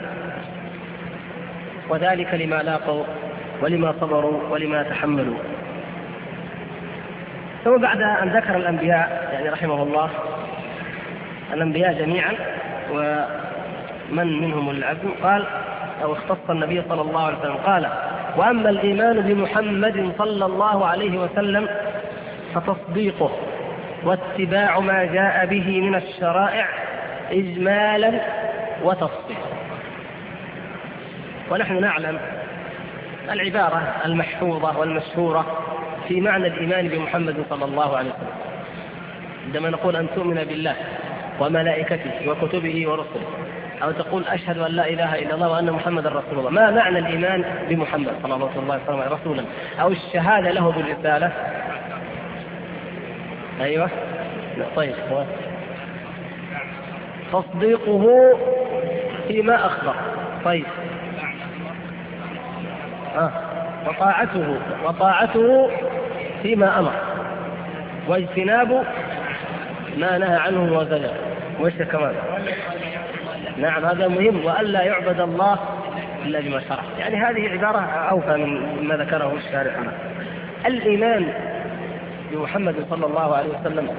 وذلك لما لاقوا ولما صبروا ولما تحملوا. ثم بعد أن ذكر الأنبياء يعني رحمه الله الأنبياء جميعا ومن منهم أولي العزم، قال أو اختص النبي صلى الله عليه وسلم قال: وأما الإيمان بمحمد صلى الله عليه وسلم فتصديقه واتباع ما جاء به من الشرائع إجمالا وتفصيلا. ونحن نعلم العبارة المحفوظة والمشهورة في معنى الإيمان بمحمد صلى الله عليه وسلم، عندما نقول أن تؤمن بالله وملائكته وكتبه ورسله، أو تقول أشهد أن لا إله إلا الله وأن محمد رسول الله، ما معنى الإيمان بمحمد صلى الله عليه وسلم رسولا أو الشهادة له بالرسالة؟ أيوة طيب، تصديقه فيما أخبر، طيب وطاعته فيما أمر، واجتناب ما نهى عنه وزجر، وش كمان؟ نعم هذا مهم، وألا يعبد الله إلا بما شرع. يعني هذه عبارة أوفى من ما ذكره الشارع هنا. الإيمان بمحمد صلى الله عليه وسلم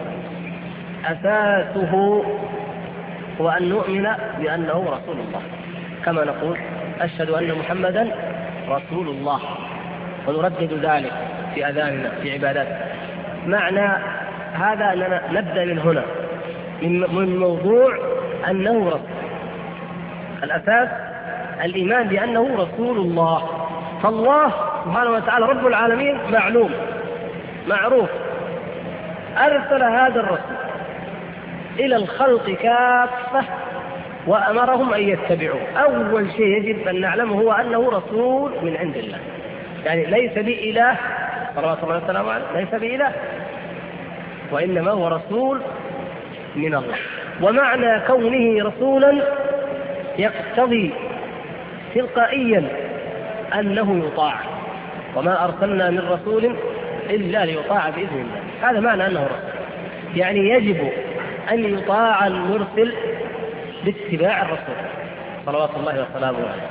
أساسه هو أن نؤمن بأنه رسول الله، كما نقول أشهد أن محمدا رسول الله، ونردد ذلك في أذاننا في عباداتنا. معنى هذا أننا نبدأ من هنا، من موضوع أنه رسول. الأساس الإيمان بأنه رسول الله، فالله سبحانه وتعالى رب العالمين معلوم معروف، أرسل هذا الرسول إلى الخلق كافة وأمرهم أن يتبعوه. أول شيء يجب أن نعلمه هو أنه رسول من عند الله، يعني ليس بإله صلوات الله وسلامه عليه، ليس بإله، وإنما هو رسول من الله. ومعنى كونه رسولا يقتضي تلقائيا أنه يطاع، وما أرسلنا من رسول إلا ليطاع بإذن الله. هذا معنى أنه رسول، يعني يجب أن يطاع المرسل باتباع الرسول صلوات الله وسلامه عليه.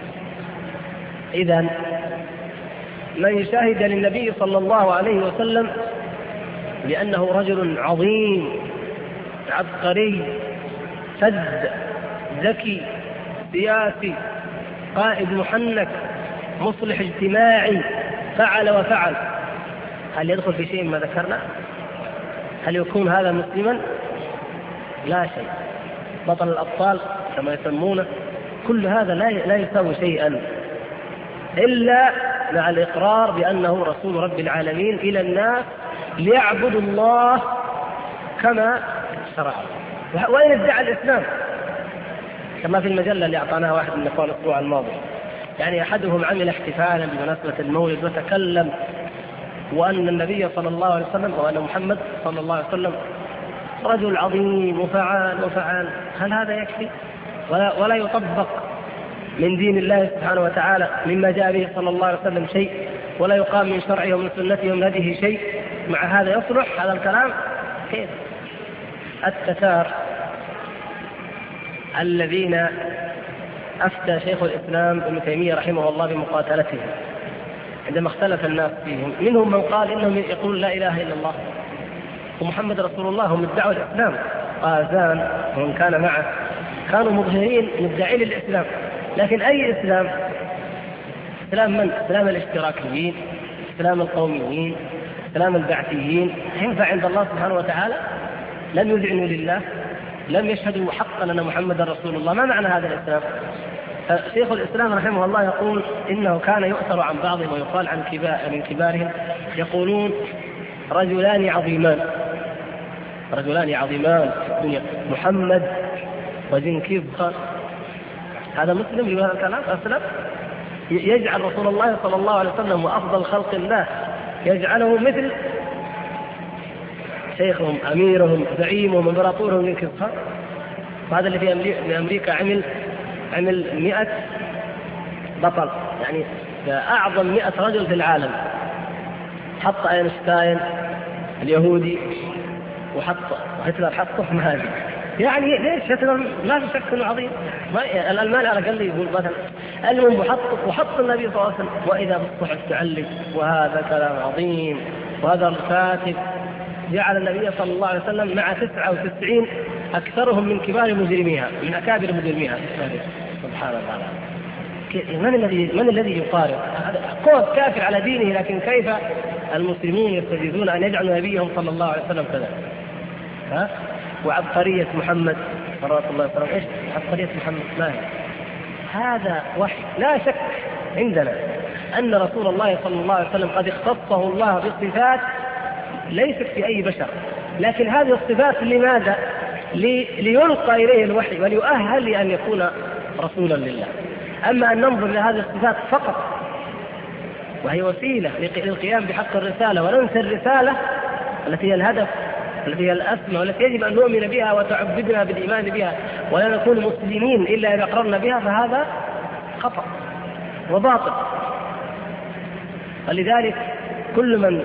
إذن من يشاهد للنبي صلى الله عليه وسلم لأنه رجل عظيم عبقري سد ذكي سياسي قائد محنك مصلح اجتماعي فعل وفعل، هل يدخل في شيء ما ذكرنا؟ هل يكون هذا مسلما؟ لا شيء. بطل الأبطال كما يسمونه، كل هذا لا يساوي شيئا إلا مع الإقرار بأنه رسول رب العالمين إلى الناس ليعبدوا الله كما شرع، وإن ادعى الإسلام، كما في المجلة اللي أعطاناها واحد من الأخوان الأسبوع الماضي. يعني أحدهم عمل احتفالا بمناسبة المولد وتكلم وأن النبي صلى الله عليه وسلم وأن محمد صلى الله عليه وسلم رجل عظيم وفعال. هل هذا يكفي؟ ولا يطبق من دين الله سبحانه وتعالى مما جاء به صلى الله عليه وسلم شيء، ولا يقام من شرعه ومن سنته ومن هديه شيء. مع هذا يصلح هذا الكلام؟ كيف؟ التتار الذين أفتى شيخ الإسلام ابن تيمية رحمه الله بمقاتلتهم عندما اختلف الناس فيهم، منهم من قال إنهم يقول لا إله إلا الله ومحمد رسول الله، هم ادعوا الإسلام. قازان ومن كان معه كانوا مظهرين مدعين الإسلام، لكن أي إسلام؟ إسلام من؟ إسلام الاشتراكيين، إسلام القوميين، إسلام البعثيين ينفع عند الله سبحانه وتعالى؟ لم يذعنوا لله، لم يشهدوا حقا أن محمد رسول الله. ما معنى هذا الإسلام؟ شيخ الإسلام رحمه الله يقول إنه كان يؤثر عن بعضهم ويقال عن من كبارهم يقولون رجلان عظيمان في الدنيا، محمد وجنكيز خان. هذا مسلم لهذا الكلام أسلم؟ يجعل رسول الله صلى الله عليه وسلم وأفضل خلق الله يجعله مثل شيخهم أميرهم زعيمهم امبراطورهم جنكيز خان. وهذا اللي في أمريكا عمل 100 بطل، يعني أعظم 100 رجل في العالم. حط أينشتاين اليهودي وهتلر حطه مع هذه. يعني ليش هتلر لا في شك انه عظيم؟ الألمان على الأقل يقول مثلا المهم وحط النبي صلى الله عليه وسلم، وإذا بالصحف تعلق وهذا كلام عظيم. وهذا الكاتب جعل النبي صلى الله عليه وسلم مع 99 أكثرهم من كبار مجرميها، من أكابر مجرميها. سبحان الله. من الذي يقارن؟ قوة كافر على دينه، لكن كيف المسلمون يستجيزون أن يجعلوا نبيهم صلى الله عليه وسلم كذا؟ وعبقرية محمد صلى الله عليه وسلم، إيش عبقرية محمد؟ ما هي؟ هذا وحي. لا شك عندنا أن رسول الله صلى الله عليه وسلم قد اختصه الله بصفات ليست في أي بشر، لكن هذه الصفات لماذا؟ ليلقى إليه الوحي وليؤهل لأن يكون رسولا لله. أما أن ننظر لهذه الصفات فقط وهي وسيلة للقيام بحق الرسالة وننسى الرسالة التي هي الهدف، التي هي الأسمى، والتي يجب أن نؤمن بها وتعبدنا بالإيمان بها، ولا نكون مسلمين إلا إذا أقررنا بها، فهذا خطأ وباطل. ولذلك كل من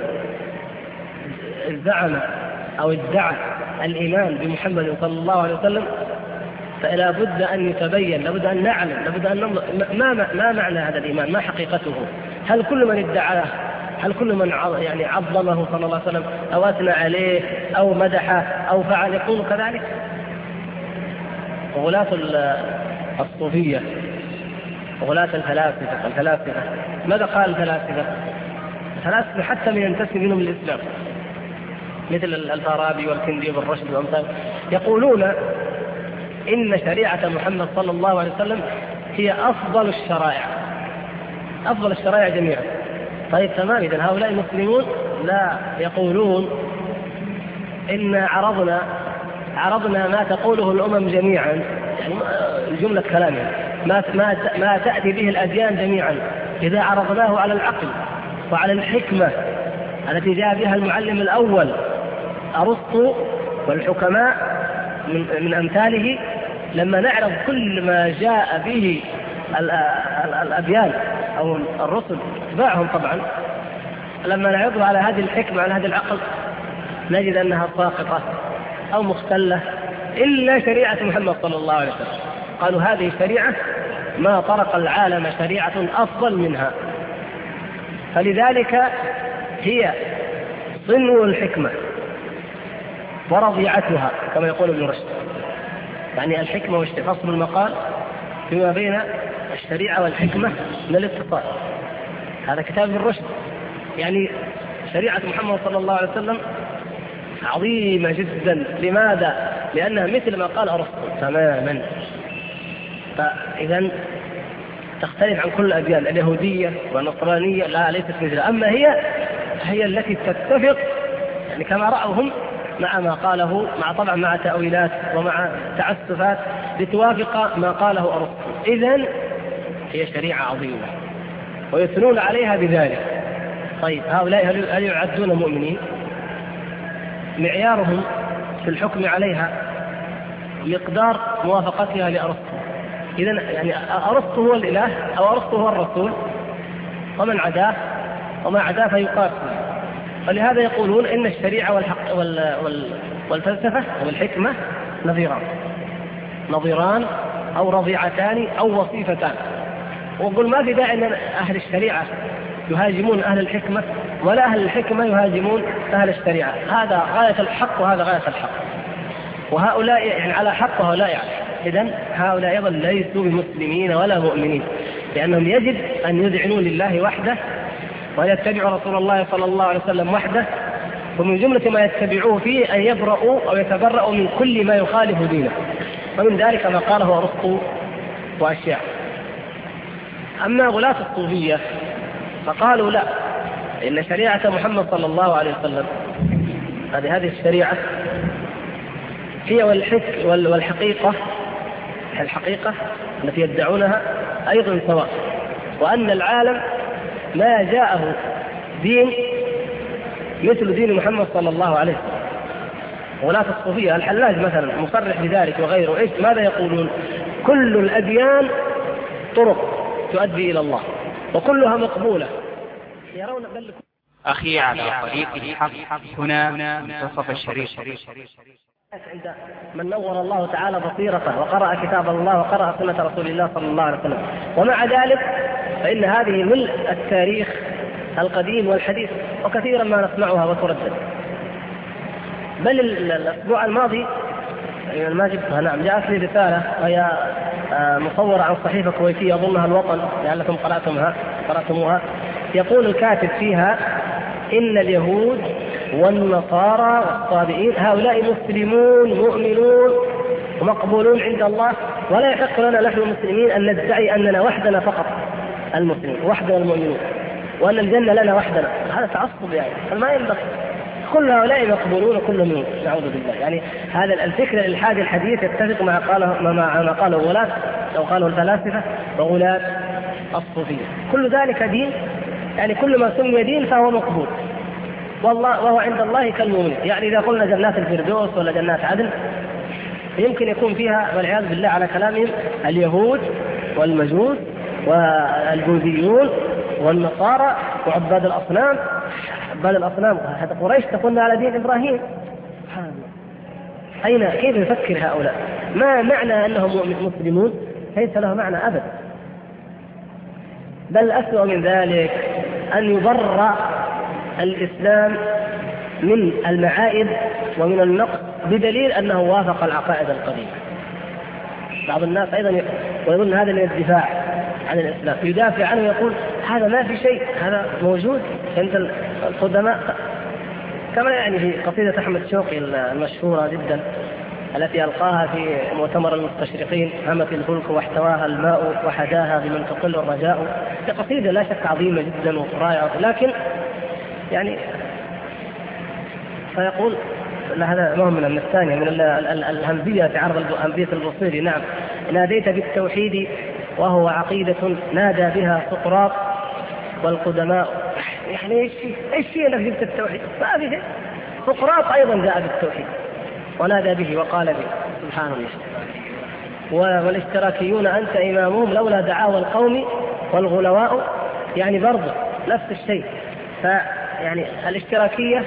زعم أو ادعى الإيمان بمحمد صلى الله عليه وسلم فلا بد أن يتبين، لابد أن نعلم، لابد أن ننظر ما معنى هذا الإيمان، ما حقيقته. هل كل من ادعاه، هل كل من يعني عظمه صلى الله عليه وسلم أو أثنى عليه أو مدحه أو فعل يكون كذلك؟ وغلاة الصوفية وغلاة الفلاسفة ماذا قال الفلاسفة حتى من ينتسب منهم للإسلام مثل الفارابي والكندي والرشد وأمثال، يقولون إن شريعة محمد صلى الله عليه وسلم هي أفضل الشرائع جميعا. طيب تمام، إذن هؤلاء المسلمون لا يقولون إن عرضنا ما تقوله الأمم جميعا، يعني الجملة كلامها ما تأتي به الأديان جميعا إذا عرضناه على العقل وعلى الحكمة التي جاء بها المعلم الأول أرسطو والحكماء من أمثاله، لما نعرض كل ما جاء به الأديان أو الرسل اتباعهم طبعا، لما نعرضه على هذه الحكمة على هذا العقل نجد أنها ساقطة أو مختلة إلا شريعة محمد صلى الله عليه وسلم. قالوا هذه الشريعة ما طرق العالم شريعة أفضل منها، فلذلك هي صنو الحكمة ورضيعتها كما يقول ابن رشد. يعني الحكمة فصل المقال فيما بين الشريعة والحكمة من الاتصال، هذا كتاب ابن رشد. يعني شريعة محمد صلى الله عليه وسلم عظيمة جدا. لماذا؟ لأنها مثل ما قال أرسطو تماما. فإذا تختلف عن كل الأديان، اليهودية والنصرانية لا ليست مثلها، أما هي التي تتفق يعني كما رأوا هم مع ما قاله، طبعا مع تأويلات ومع تعسفات لتوافق ما قاله أرسطو. إذن هي شريعة عظيمة ويثنون عليها بذلك. طيب هؤلاء هل يعدون مؤمنين؟ معيارهم في الحكم عليها مقدار موافقتها لأرسطو. إذن يعني أرسطو هو الإله أو أرسطو هو الرسول، ومن عداه وما عداه فيقاتل. ولهذا يقولون إن الشريعة والحق والفلسفة والحكمة نظيران أو رضيعتان أو وصيفتان. وقل ما في داعي أن أهل الشريعة يهاجمون أهل الحكمة ولا أهل الحكمة يهاجمون أهل الشريعة. هذا غاية الحق وهذا غاية الحق، وهؤلاء يعني على حق وهؤلاء يعني. إذن هؤلاء أيضا ليسوا بمسلمين ولا مؤمنين، لأنهم يجب أن يذعنوا لله وحده وأن يتبعوا رسول الله صلى الله عليه وسلم وحده، ومن جملة ما يتبعوه فيه أن يبرؤوا أو يتبرؤوا من كل ما يخالف دينه، ومن ذلك ما قاله أرسطو وأشياء. أما غلاة الصوفية فقالوا لا، إن شريعة محمد صلى الله عليه وسلم هذه الشريعة هي والحقيقة التي يدعونها أيضا سواء، وأن العالم ما جاءه دين مثل دين محمد صلى الله عليه وسلم. غلاة الصوفية الحلاج مثلا مصرح بذلك وغيره، إيش ماذا يقولون؟ كل الأديان طرق تؤدي إلى الله وكلها مقبولة. يرون أخي على طريق الحق هنا منتصف الشريف. عند من نور الله تعالى بصيرته وقرأ كتاب الله وقرأ سنة رسول الله صلى الله عليه وسلم، ومع ذلك فإن هذه ملء التاريخ القديم والحديث، وكثيرا ما نسمعها وتردد. بل الأسبوع الماضي ما جبتها، نعم، جاءت لي رسالة وهي مصورة عن صحيفة كويتية أظنها الوطن لعلكم قرأتموها، يقول الكاتب فيها إن اليهود والنصارى والصابئين هؤلاء مسلمون مؤمنون ومقبولون عند الله، ولا يحق لنا نحن المسلمين أن ندعي أننا وحدنا فقط المسلمين وحدنا المؤمنون وأن الجنة لنا وحدنا. هذا تعصب يعني، فما ينبغي. كل هؤلاء مقبولون وكلهم نعوذ بالله. يعني هذا الفكر الإلحادي الحديث يتفق مع ما قاله غلاة أو قاله الفلاسفة وغلاة الصوفية. كل ذلك دين، يعني كل ما سمي دين فهو مقبول، والله وهو عند الله كالمؤمن. يعني إذا قلنا جنات الفردوس ولا جنات عدن يمكن يكون فيها والعياذ بالله على كلامهم اليهود والمجوس والبوذيون والنصارى وعباد الأصنام. عباد الأصنام حتى قريش تكون على دين إبراهيم. أين كيف يفكر هؤلاء؟ ما معنى أنهم مسلمون؟ ليس له معنى أبدا. بل أسوأ من ذلك أن يبرأ الإسلام من المعائب ومن النقص بدليل أنه وافق العقائد القديمة. بعض الناس أيضا ويظن هذا من الدفاع عن الإسلام، يدافع عنه يقول هذا ما في شيء، هذا موجود عند القدماء. كما يعني في قصيدة أحمد شوقي المشهورة جدا التي ألقاها في مؤتمر المستشرقين: همت الفلك واحتواها الماء وحداها بمن تقل الرجاء. قصيدة لا شك عظيمة جدا ورائعة، لكن يعني فيقول هذا نوع من الثانية من الهمزية في عرض همزية البصيري. نعم، ناديت بالتوحيد وهو عقيدة نادى بها سقراط والقدماء. يعني ايش شيء انك جبت التوحيد؟ ما في شيء. سقراط ايضا جاء بالتوحيد ونادى به وقال به، سبحان الله. والاشتراكيون انت امامهم لولا دعاوى القوم والغلواء، يعني برضه نفس الشيء. فيعني الاشتراكية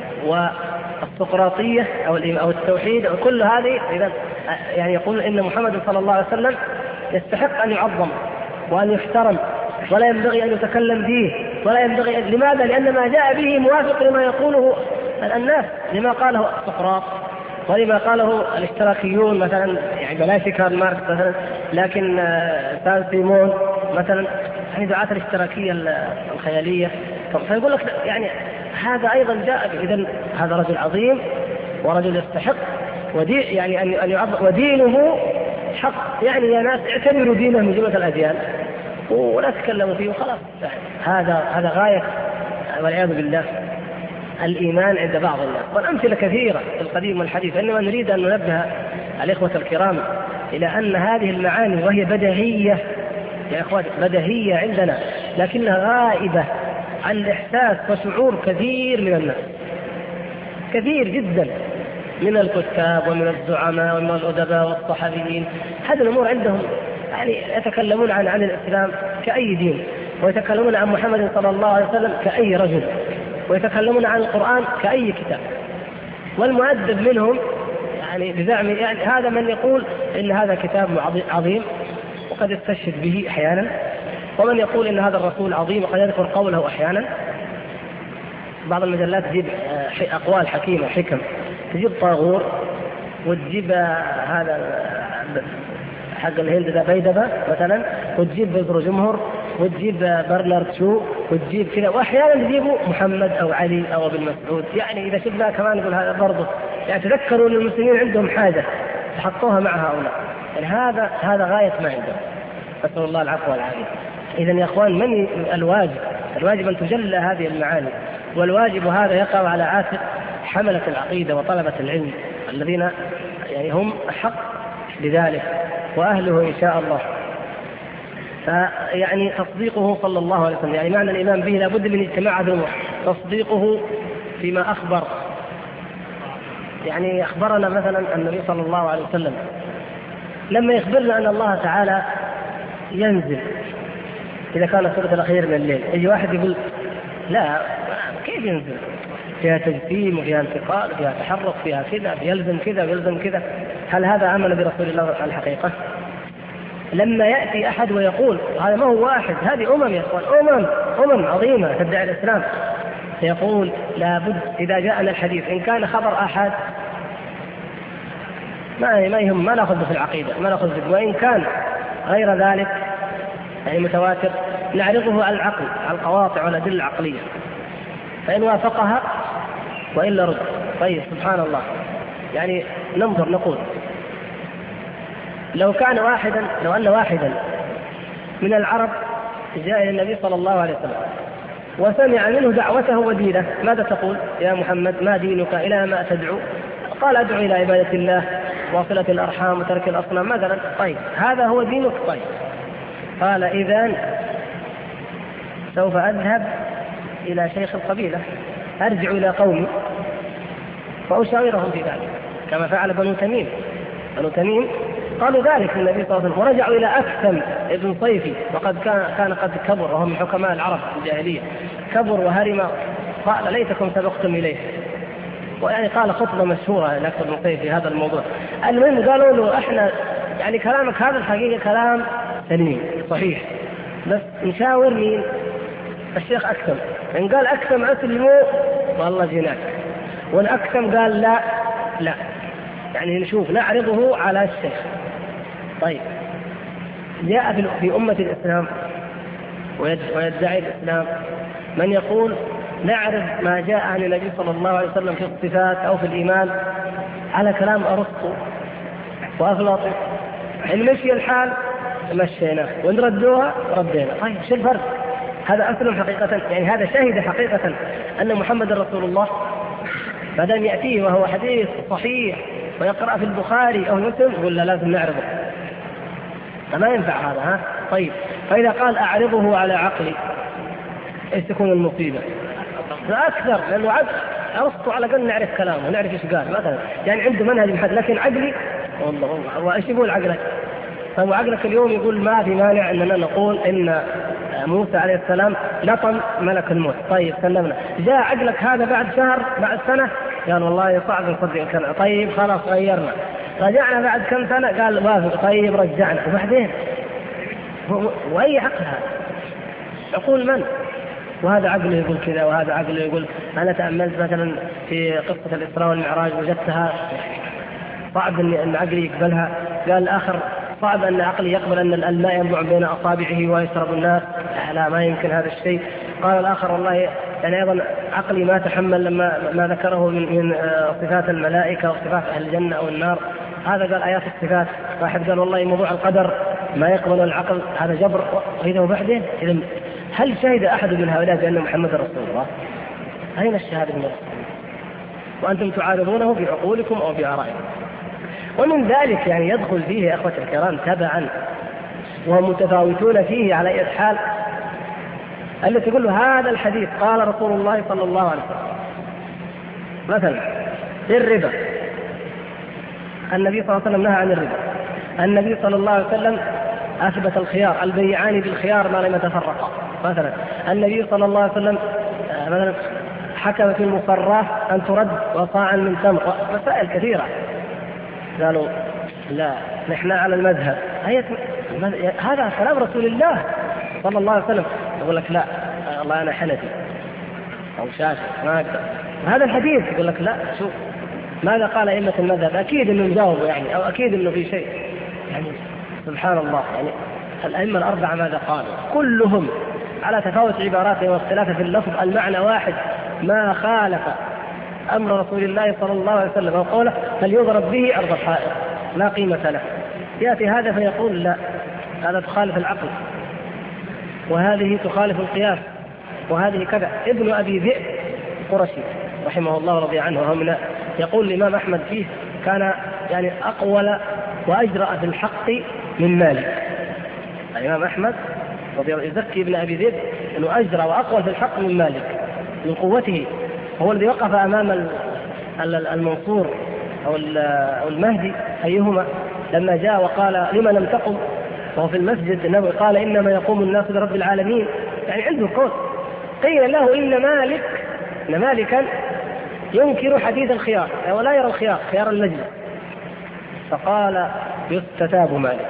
والسقراطية أو التوحيد وكل هذه إذا يعني يقول إن محمد صلى الله عليه وسلم يستحق أن يعظم وأن يحترم ولا ينبغي أن يتكلم به ولا ينبغي لماذا؟ لأن ما جاء به موافق لما يقوله الناس، لما قاله سقراط ولما قاله الاشتراكيون مثلا، يعني بلاش كارل ماركس مثلا، لكن سان سيمون مثلا، يعني دعاة الاشتراكية الخيالية. فيقول لك يعني هذا أيضا جاء. إذن هذا رجل عظيم ورجل يستحق يعني أن يعظم، ودينه حق. يعني يا ناس اعتبروا دينه من جملة الأديان ولا تكلموا فيه وخلاص. هذا غاية والعياذ بالله الإيمان عند بعض الناس. والأمثلة كثيرة في القديم والحديث، إنما نريد أن ننبه الإخوة الكرام إلى أن هذه المعاني وهي بديهية يا إخوان، بديهية عندنا، لكنها غائبة عن إحساس وشعور كثير من الناس، كثير جدا من الكتاب ومن الزعماء ومن الأدباء والصحفيين. هذه الأمور عندهم يعني يتكلمون عن الإسلام كأي دين، ويتكلمون عن محمد صلى الله عليه وسلم كأي رجل، ويتكلمون عن القرآن كأي كتاب. والمؤدب منهم يعني بزعم يعني هذا من يقول إن هذا كتاب عظيم وقد يستشهد به أحيانا، ومن يقول إن هذا الرسول عظيم وقد يذكر قوله أحيانا. بعض المجلات تجيب أقوال حكيمة حكم، تجيب طاغور وتجيب هذا حق الهند ذا بيدبة مثلا، وتجيب بزر جمهر، وتجيب برنارد شو، وتجيب كذا، واحيانا تجيبوا محمد او علي او ابن مسعود. يعني اذا شفنا كمان نقول هذا برضه، يعني تذكروا ان المسلمين عندهم حاجه تحطوها مع هؤلاء. يعني هذا غايه ما عندهم، نسال الله العفو والعافيه. اذا يا اخوان، من الواجب ان تجلى هذه المعاني، والواجب هذا يقع على عاتق حمله العقيده وطلبه العلم الذين يعني هم احق بذلك واهله ان شاء الله. فيعني تصديقه صلى الله عليه وسلم، يعني معنى الإيمان به لابد من اجتماع هذه الأمور. تصديقه فيما أخبر، يعني أخبرنا مثلا النبي صلى الله عليه وسلم لما يخبرنا أن الله تعالى ينزل إذا كان الثلث الأخير من الليل، يجي واحد يقول لا كيف ينزل؟ فيها تجسيم وفيها انتقال وفيها تحرك فيها كذا، بيلزم كذا بيلزم كذا. هل هذا عمل برسول الله على الحقيقة؟ لما يأتي أحد ويقول هذا ما هو واحد، هذه يا أخوان، أمم عظيمة تدعي الإسلام، يقول لابد إذا جاءنا الحديث إن كان خبر أحد ما يهم، ما نأخذ في العقيدة، ما نأخذ به، وإن كان غير ذلك يعني متواتر نعرضه على العقل، على القواطع والأدلة العقلية، فإن وافقها وإلا رد. طيب سبحان الله، يعني ننظر نقول لو أن واحدا من العرب جاء إلى النبي صلى الله عليه وسلم وسمع منه دعوته ودينه، ماذا تقول يا محمد؟ ما دينك؟ إلى ما تدعو؟ قال أدعو إلى عبادة الله وصلة الأرحام وترك الأصنام مثلا. طيب هذا هو دينك؟ طيب قال إذن سوف أذهب إلى شيخ القبيلة، أرجع إلى قومي فأشاورهم في ذلك، كما فعل بنو تميم قالوا ذلك للنبي صلى الله عليه وسلم، ورجعوا إلى أكثم ابن صيفي، وقد كان قد كبر، وهم من حكماء العرب في الجاهلية، كبر وهرم، قال ليتكم سبقتم إليه. ويعني قال خطبة مشهورة لأكثر ابن صيفي في هذا الموضوع. المهم قالوا له احنا يعني كلامك هذا الحقيقة كلام سليم صحيح، بس نشاور مين؟ الشيخ أكثم. إن قال أكثم أسلموا والله جيناك، وإن أكثم قال لا، يعني نشوف نعرضه على الشيخ. طيب جاء في أمة الإسلام ويدعي الإسلام من يقول نعرض ما جاء عن النبي صلى الله عليه وسلم في الصفات أو في الإيمان على كلام أرسطو وأفلاطون، إن مشي الحال مشينا وإن ردوها ردينا. طيب شو الفرق؟ هذا أسلم حقيقة، يعني هذا شهد حقيقة أن محمد رسول الله، فدام يأتيه وهو حديث صحيح ويقرأ في البخاري أو مسلم يقول لا لازم نعرضه، فما ينفع هذا. ها طيب، فإذا قال أعرضه على عقلي إيش تكون المصيبة؟ أكثر، لأنه أرسطو على الأقل نعرف كلامه ونعرف إيش قال مثلا، يعني عنده منهج محدد، لكن عقلي والله وإيش يقول عقلك؟ طيب عقلك اليوم يقول ما في مانع أننا نقول إن موسى عليه السلام لطم ملك الموت. طيب سلمنا، جاء عقلك هذا بعد شهر بعد سنة قال والله صعب نصدق الكلام، طيب خلاص غيرنا، رجعنا بعد كم سنة قال وافق، طيب رجعنا، وبعدين وأي عقل هذا؟ يقول من؟ وهذا عقله يقول كذا وهذا عقله يقول. أنا تأملت مثلا في قصة الإسراء والمعراج وجدتها صعب أن عقلي يقبلها، قال الآخر صعب أن عقلي يقبل أن الماء ينبع بين أصابعه ويشرب الناس، لا ما يمكن هذا الشيء. قال الآخر والله يعني أيضا عقلي ما تحمل لما ما ذكره من صفات الملائكة وصفات أهل الجنة أو النار. هذا قال آيات الصفات. واحد قال والله موضوع القدر ما يقبل العقل، هذا جبر. وإذا وبعدين إذا هل شهد أحد من هؤلاء بأن محمد رسول الله؟ أين الشهادة من رسول الله؟ وأنتم تعارضونه بعقولكم أو بآرائكم. ومن ذلك يعني يدخل فيه يا أخوة الكرام تبعا وهم متفاوتون فيه على أي حال، التي تقول له هذا الحديث قال رسول الله صلى الله عليه وسلم مثلا في الربا، النبي صلى الله عليه وسلم نهى عن الربا، النبي صلى الله عليه وسلم أثبت الخيار، البيعان بالخيار ما لم يتفرقا مثلا، النبي صلى الله عليه وسلم مثلا حكم في المصرات أن ترد وصاعا من تمر، مسائل كثيرة. قالوا لا نحن على المذهب، هذا كلام رسول الله صلى الله عليه وسلم. يقول لك لا والله أنا حنفي أو شافعي ما أقدر، هذا الحديث يقول لك لا شوف ماذا قال أئمة المذهب، أكيد إنه نجاوبه يعني، أو أكيد إنه في شيء يعني. سبحان الله، يعني الأئمة الأربعة ماذا قالوا؟ كلهم على تفاوت عباراته واختلافه في اللفظ المعنى واحد، ما خالف أمر رسول الله صلى الله عليه وسلم أو قوله فليضرب به أرض الحائط لا قيمة له. يأتي هذا فيقول لا، هذا تخالف العقل، وهذه تخالف القياس، وهذه كذا. ابن أبي ذئب قرشي رحمه الله ورضي عنه، وهو من يقول الإمام أحمد فيه كان يعني أقول وأجرأ في الحق من مالك. الإمام أحمد رضي الله يزكي ابن أبي ذئب أنه أجرأ وأقوى في الحق من مالك من قوته. هو الذي وقف أمام المنصور أو المهدي أيهما لما جاء وقال لما لم تقم، وهو في المسجد النبوي قال إنما يقوم الناس برب العالمين، يعني عنده قول. قيل له إن مالكا ينكر حديث الخيار ولا يرى الخيار، خيار المجلس، فقال يستتاب مالك.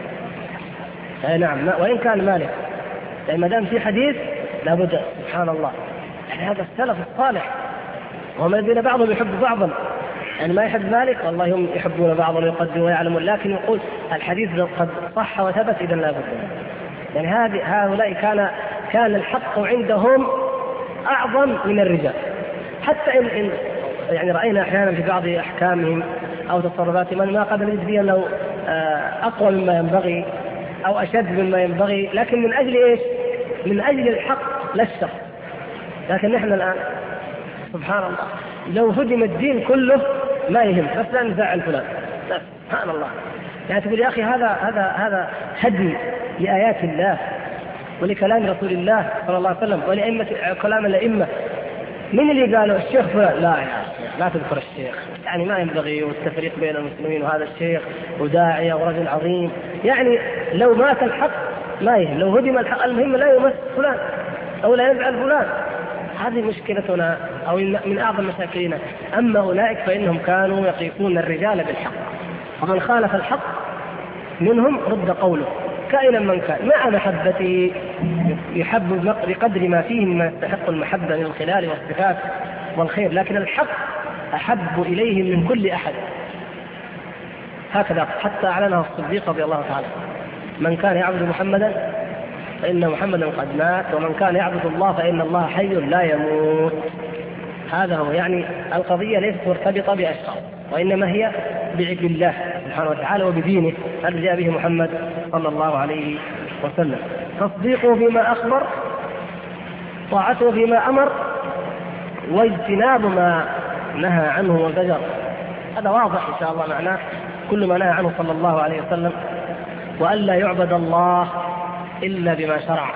أي نعم، وإن كان مالك يعني ما دام في حديث لابد. سبحان الله، يعني هذا السلف الصالح، وهم الذين بعضهم يحب بعضا، يعني ما يحب مالك والله هم يحبون بعضا ويقدرون ويعلمون، لكن يقول الحديث لو قد صح وثبت إذا لا بد. يعني هؤلاء كان الحق عندهم أعظم من الرجال. حتى إن يعني رأينا أحيانا في بعض أحكامهم أو تصرفاتهم ما قد نجد فيها أنه أقوى مما ينبغي أو أشد مما ينبغي، لكن من أجل إيش؟ من أجل الحق لا الشر. لكن نحن الآن سبحان الله لو هدم الدين كله ما يهم، بس لا نزعل فلان. سبحان الله، يعني تقول يا أخي هذا هدم لآيات الله ولكلام رسول الله صلى الله عليه وسلم ولأئمة كلام الأئمة. من اللي قالوا الشيخ فلان؟ لا يا شيخ لا تذكر الشيخ، يعني ما ينبغي، والتفريق بين المسلمين، وهذا الشيخ وداعية ورجل عظيم. يعني لو مات الحق ما يهم، لو هدم الحق المهم لا يمس فلان أو لا يفعل فلان. هذه مشكلتنا أو من أعظم مشاكلنا. أما أولئك فإنهم كانوا يقيسون الرجال بالحق، ومن خالف الحق منهم رد قوله كائنا من كان، مع محبته يحب بقدر ما فيه مما يستحق المحبة من الخلال والصفات والخير، لكن الحق أحب إليهم من كل أحد. هكذا حتى أعلنه الصديق رضي الله تعالى: من كان يعبد محمدا فإن محمدا قد مات، ومن كان يعبد الله فإن الله حي لا يموت. هذا هو، يعني القضية ليست مرتبطة بأشخاص، وإنما هي بعلم الله سبحانه وتعالى وبدينه الذي جاء به محمد صلى الله عليه وسلم. تصديقه فيما أخبر، طاعته فيما أمر، واجتناب ما نهى عنه وزجر. هذا واضح إن شاء الله معناه كل ما نهى عنه صلى الله عليه وسلم، وألا يعبد الله إلا بما شرع.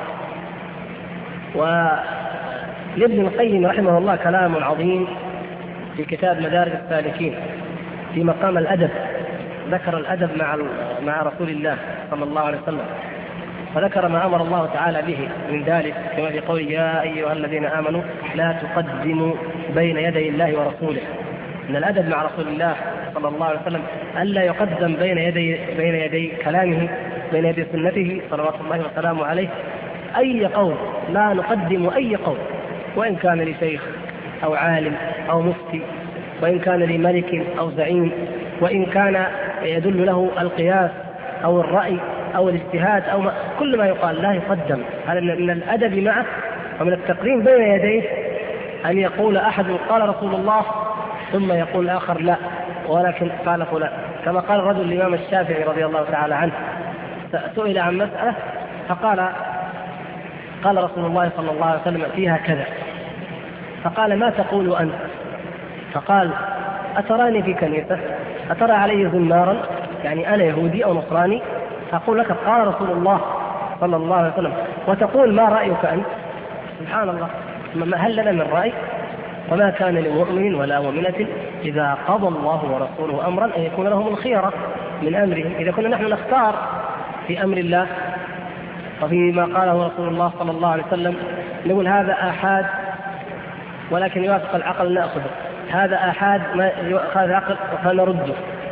ولابن القيم رحمه الله كلام عظيم في كتاب مدارج السالكين في مقام الأدب، ذكر الأدب مع رسول الله صلى الله عليه وسلم، فذكر ما أمر الله تعالى به من ذلك كما في قول: يا أيها الذين آمنوا لا تقدموا بين يدي الله ورسوله. إن الأدب مع رسول الله صلى الله عليه وسلم ألا يقدم بين يدي كلامه، بين يدي سنته صلوات الله وسلامه عليه أي قول. لا نقدم أي قول، وإن كان لشيخ أو عالم أو مفتي، وإن كان لملك أو زعيم، وإن كان يدل له القياس أو الرأي أو الاجتهاد أو كل ما يقال لا يقدم. هذا من الأدب معه ومن التقديم بين يديه أن يقول أحد قال رسول الله ثم يقول الآخر لا ولكن قال فلان. كما قال الرجل الإمام الشافعي رضي الله تعالى عنه، سئل عن مسألة فقال: قال رسول الله صلى الله عليه وسلم فيها كذا. فقال: ما تقول أنت؟ فقال: أتراني في كنيسة؟ أترى علي زمارا؟ يعني أنا يهودي أو نصراني؟ أقول لك قال رسول الله صلى الله عليه وسلم، وتقول ما رأيك أنت؟ سبحان الله، هل لنا من رأي؟ وما كان لمؤمن ولا مؤمنة إذا قضى الله ورسوله أمرا أن يكون لهم الخيرة من أمرهم. إذا كنا نحن نختار في أمر الله وفيما قاله رسول الله صلى الله عليه وسلم نقول هذا آحاد ولكن يوافق العقل نأخذه، هذا آحاد ما يؤخذ العقل فنرده.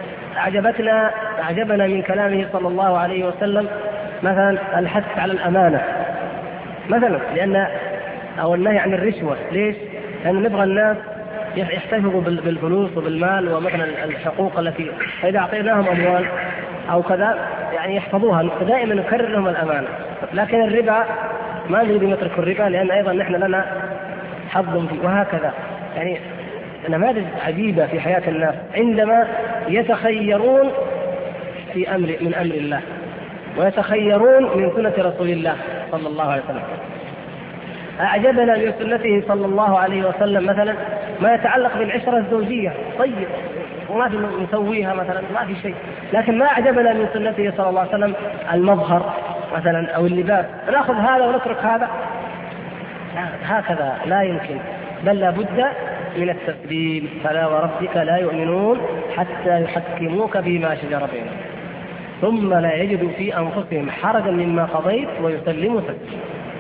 أعجبنا من كلامه صلى الله عليه وسلم مثلا الحث على الأمانة مثلا، أو النهي عن الرشوة. ليش؟ لأن نبغى الناس يحتفظوا بالفلوس وبالمال ومثلا الحقوق التي إذا أعطيناهم أموال أو كذا يعني يحفظوها، دائما نكرر لهم الأمانة. لكن الربا ما نريد نترك الربا لأن أيضا نحن لنا حظ فيه، وهكذا. يعني نماذج عجيبة في حياة الناس عندما يتخيرون في من أمر الله ويتخيرون من سنة رسول الله صلى الله عليه وسلم. أعجبنا من سنته صلى الله عليه وسلم مثلا ما يتعلق بالعشرة الزوجية، طيب وما في نسويها مثلا، ما في شيء. لكن ما أعجبنا من سنته صلى الله عليه وسلم المظهر مثلا أو اللباس، نأخذ هذا ونترك هذا. هكذا لا يمكن، بل لا بد من التسليم. فلا وربك لا يؤمنون حتى يحكموك فيما شجر بينهم ثم لا يجدوا في أنفسهم حرجا مما قضيت ويسلموا تسليما.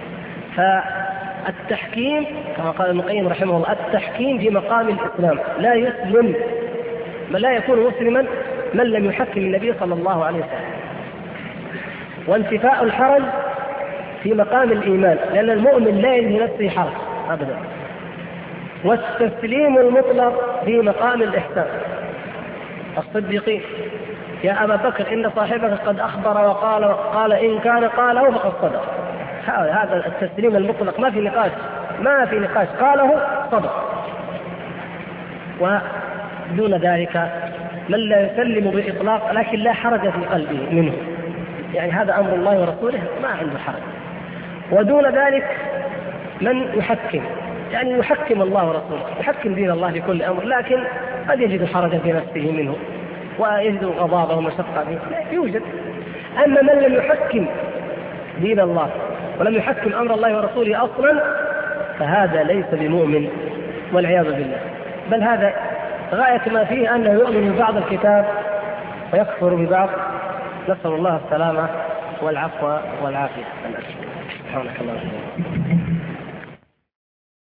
فالتحكيم كما قال ابن القيم رحمه الله، التحكيم في مقام الإسلام، لا يسلم بل لا يكون مسلما من لم يحكم النبي صلى الله عليه وسلم. وانتفاء الحرج في مقام الإيمان، لأن المؤمن لا يجد نفسه حرج أبدا. والتسليم المطلق في مقام الإحسان. الصديقين يا أبا بكر إن صاحبك قد أخبر وقال إن كان قاله فقد صدق. هذا التسليم المطلق، ما في نقاش، قاله صدق. ودون ذلك من لا يسلم بإطلاق لكن لا حرج في قلبه منه، يعني هذا أمر الله ورسوله ما عنده حرج. ودون ذلك من يحكم، يعني يحكم الله ورسوله، يحكم دين الله في كل أمر، لكن قد يجد حرجا في نفسه منه ويجد غضابه ومشقة فيه، يوجد. أما من لم يحكم دين الله ولم يحكم أمر الله ورسوله أصلا فهذا ليس بمؤمن والعياذ بالله، بل هذا غاية ما فيه أنه يؤمن ببعض الكتاب ويكفر ببعض. نسأل الله السلامة والعفو والعافية. سبحانك اللهم وبحمدك.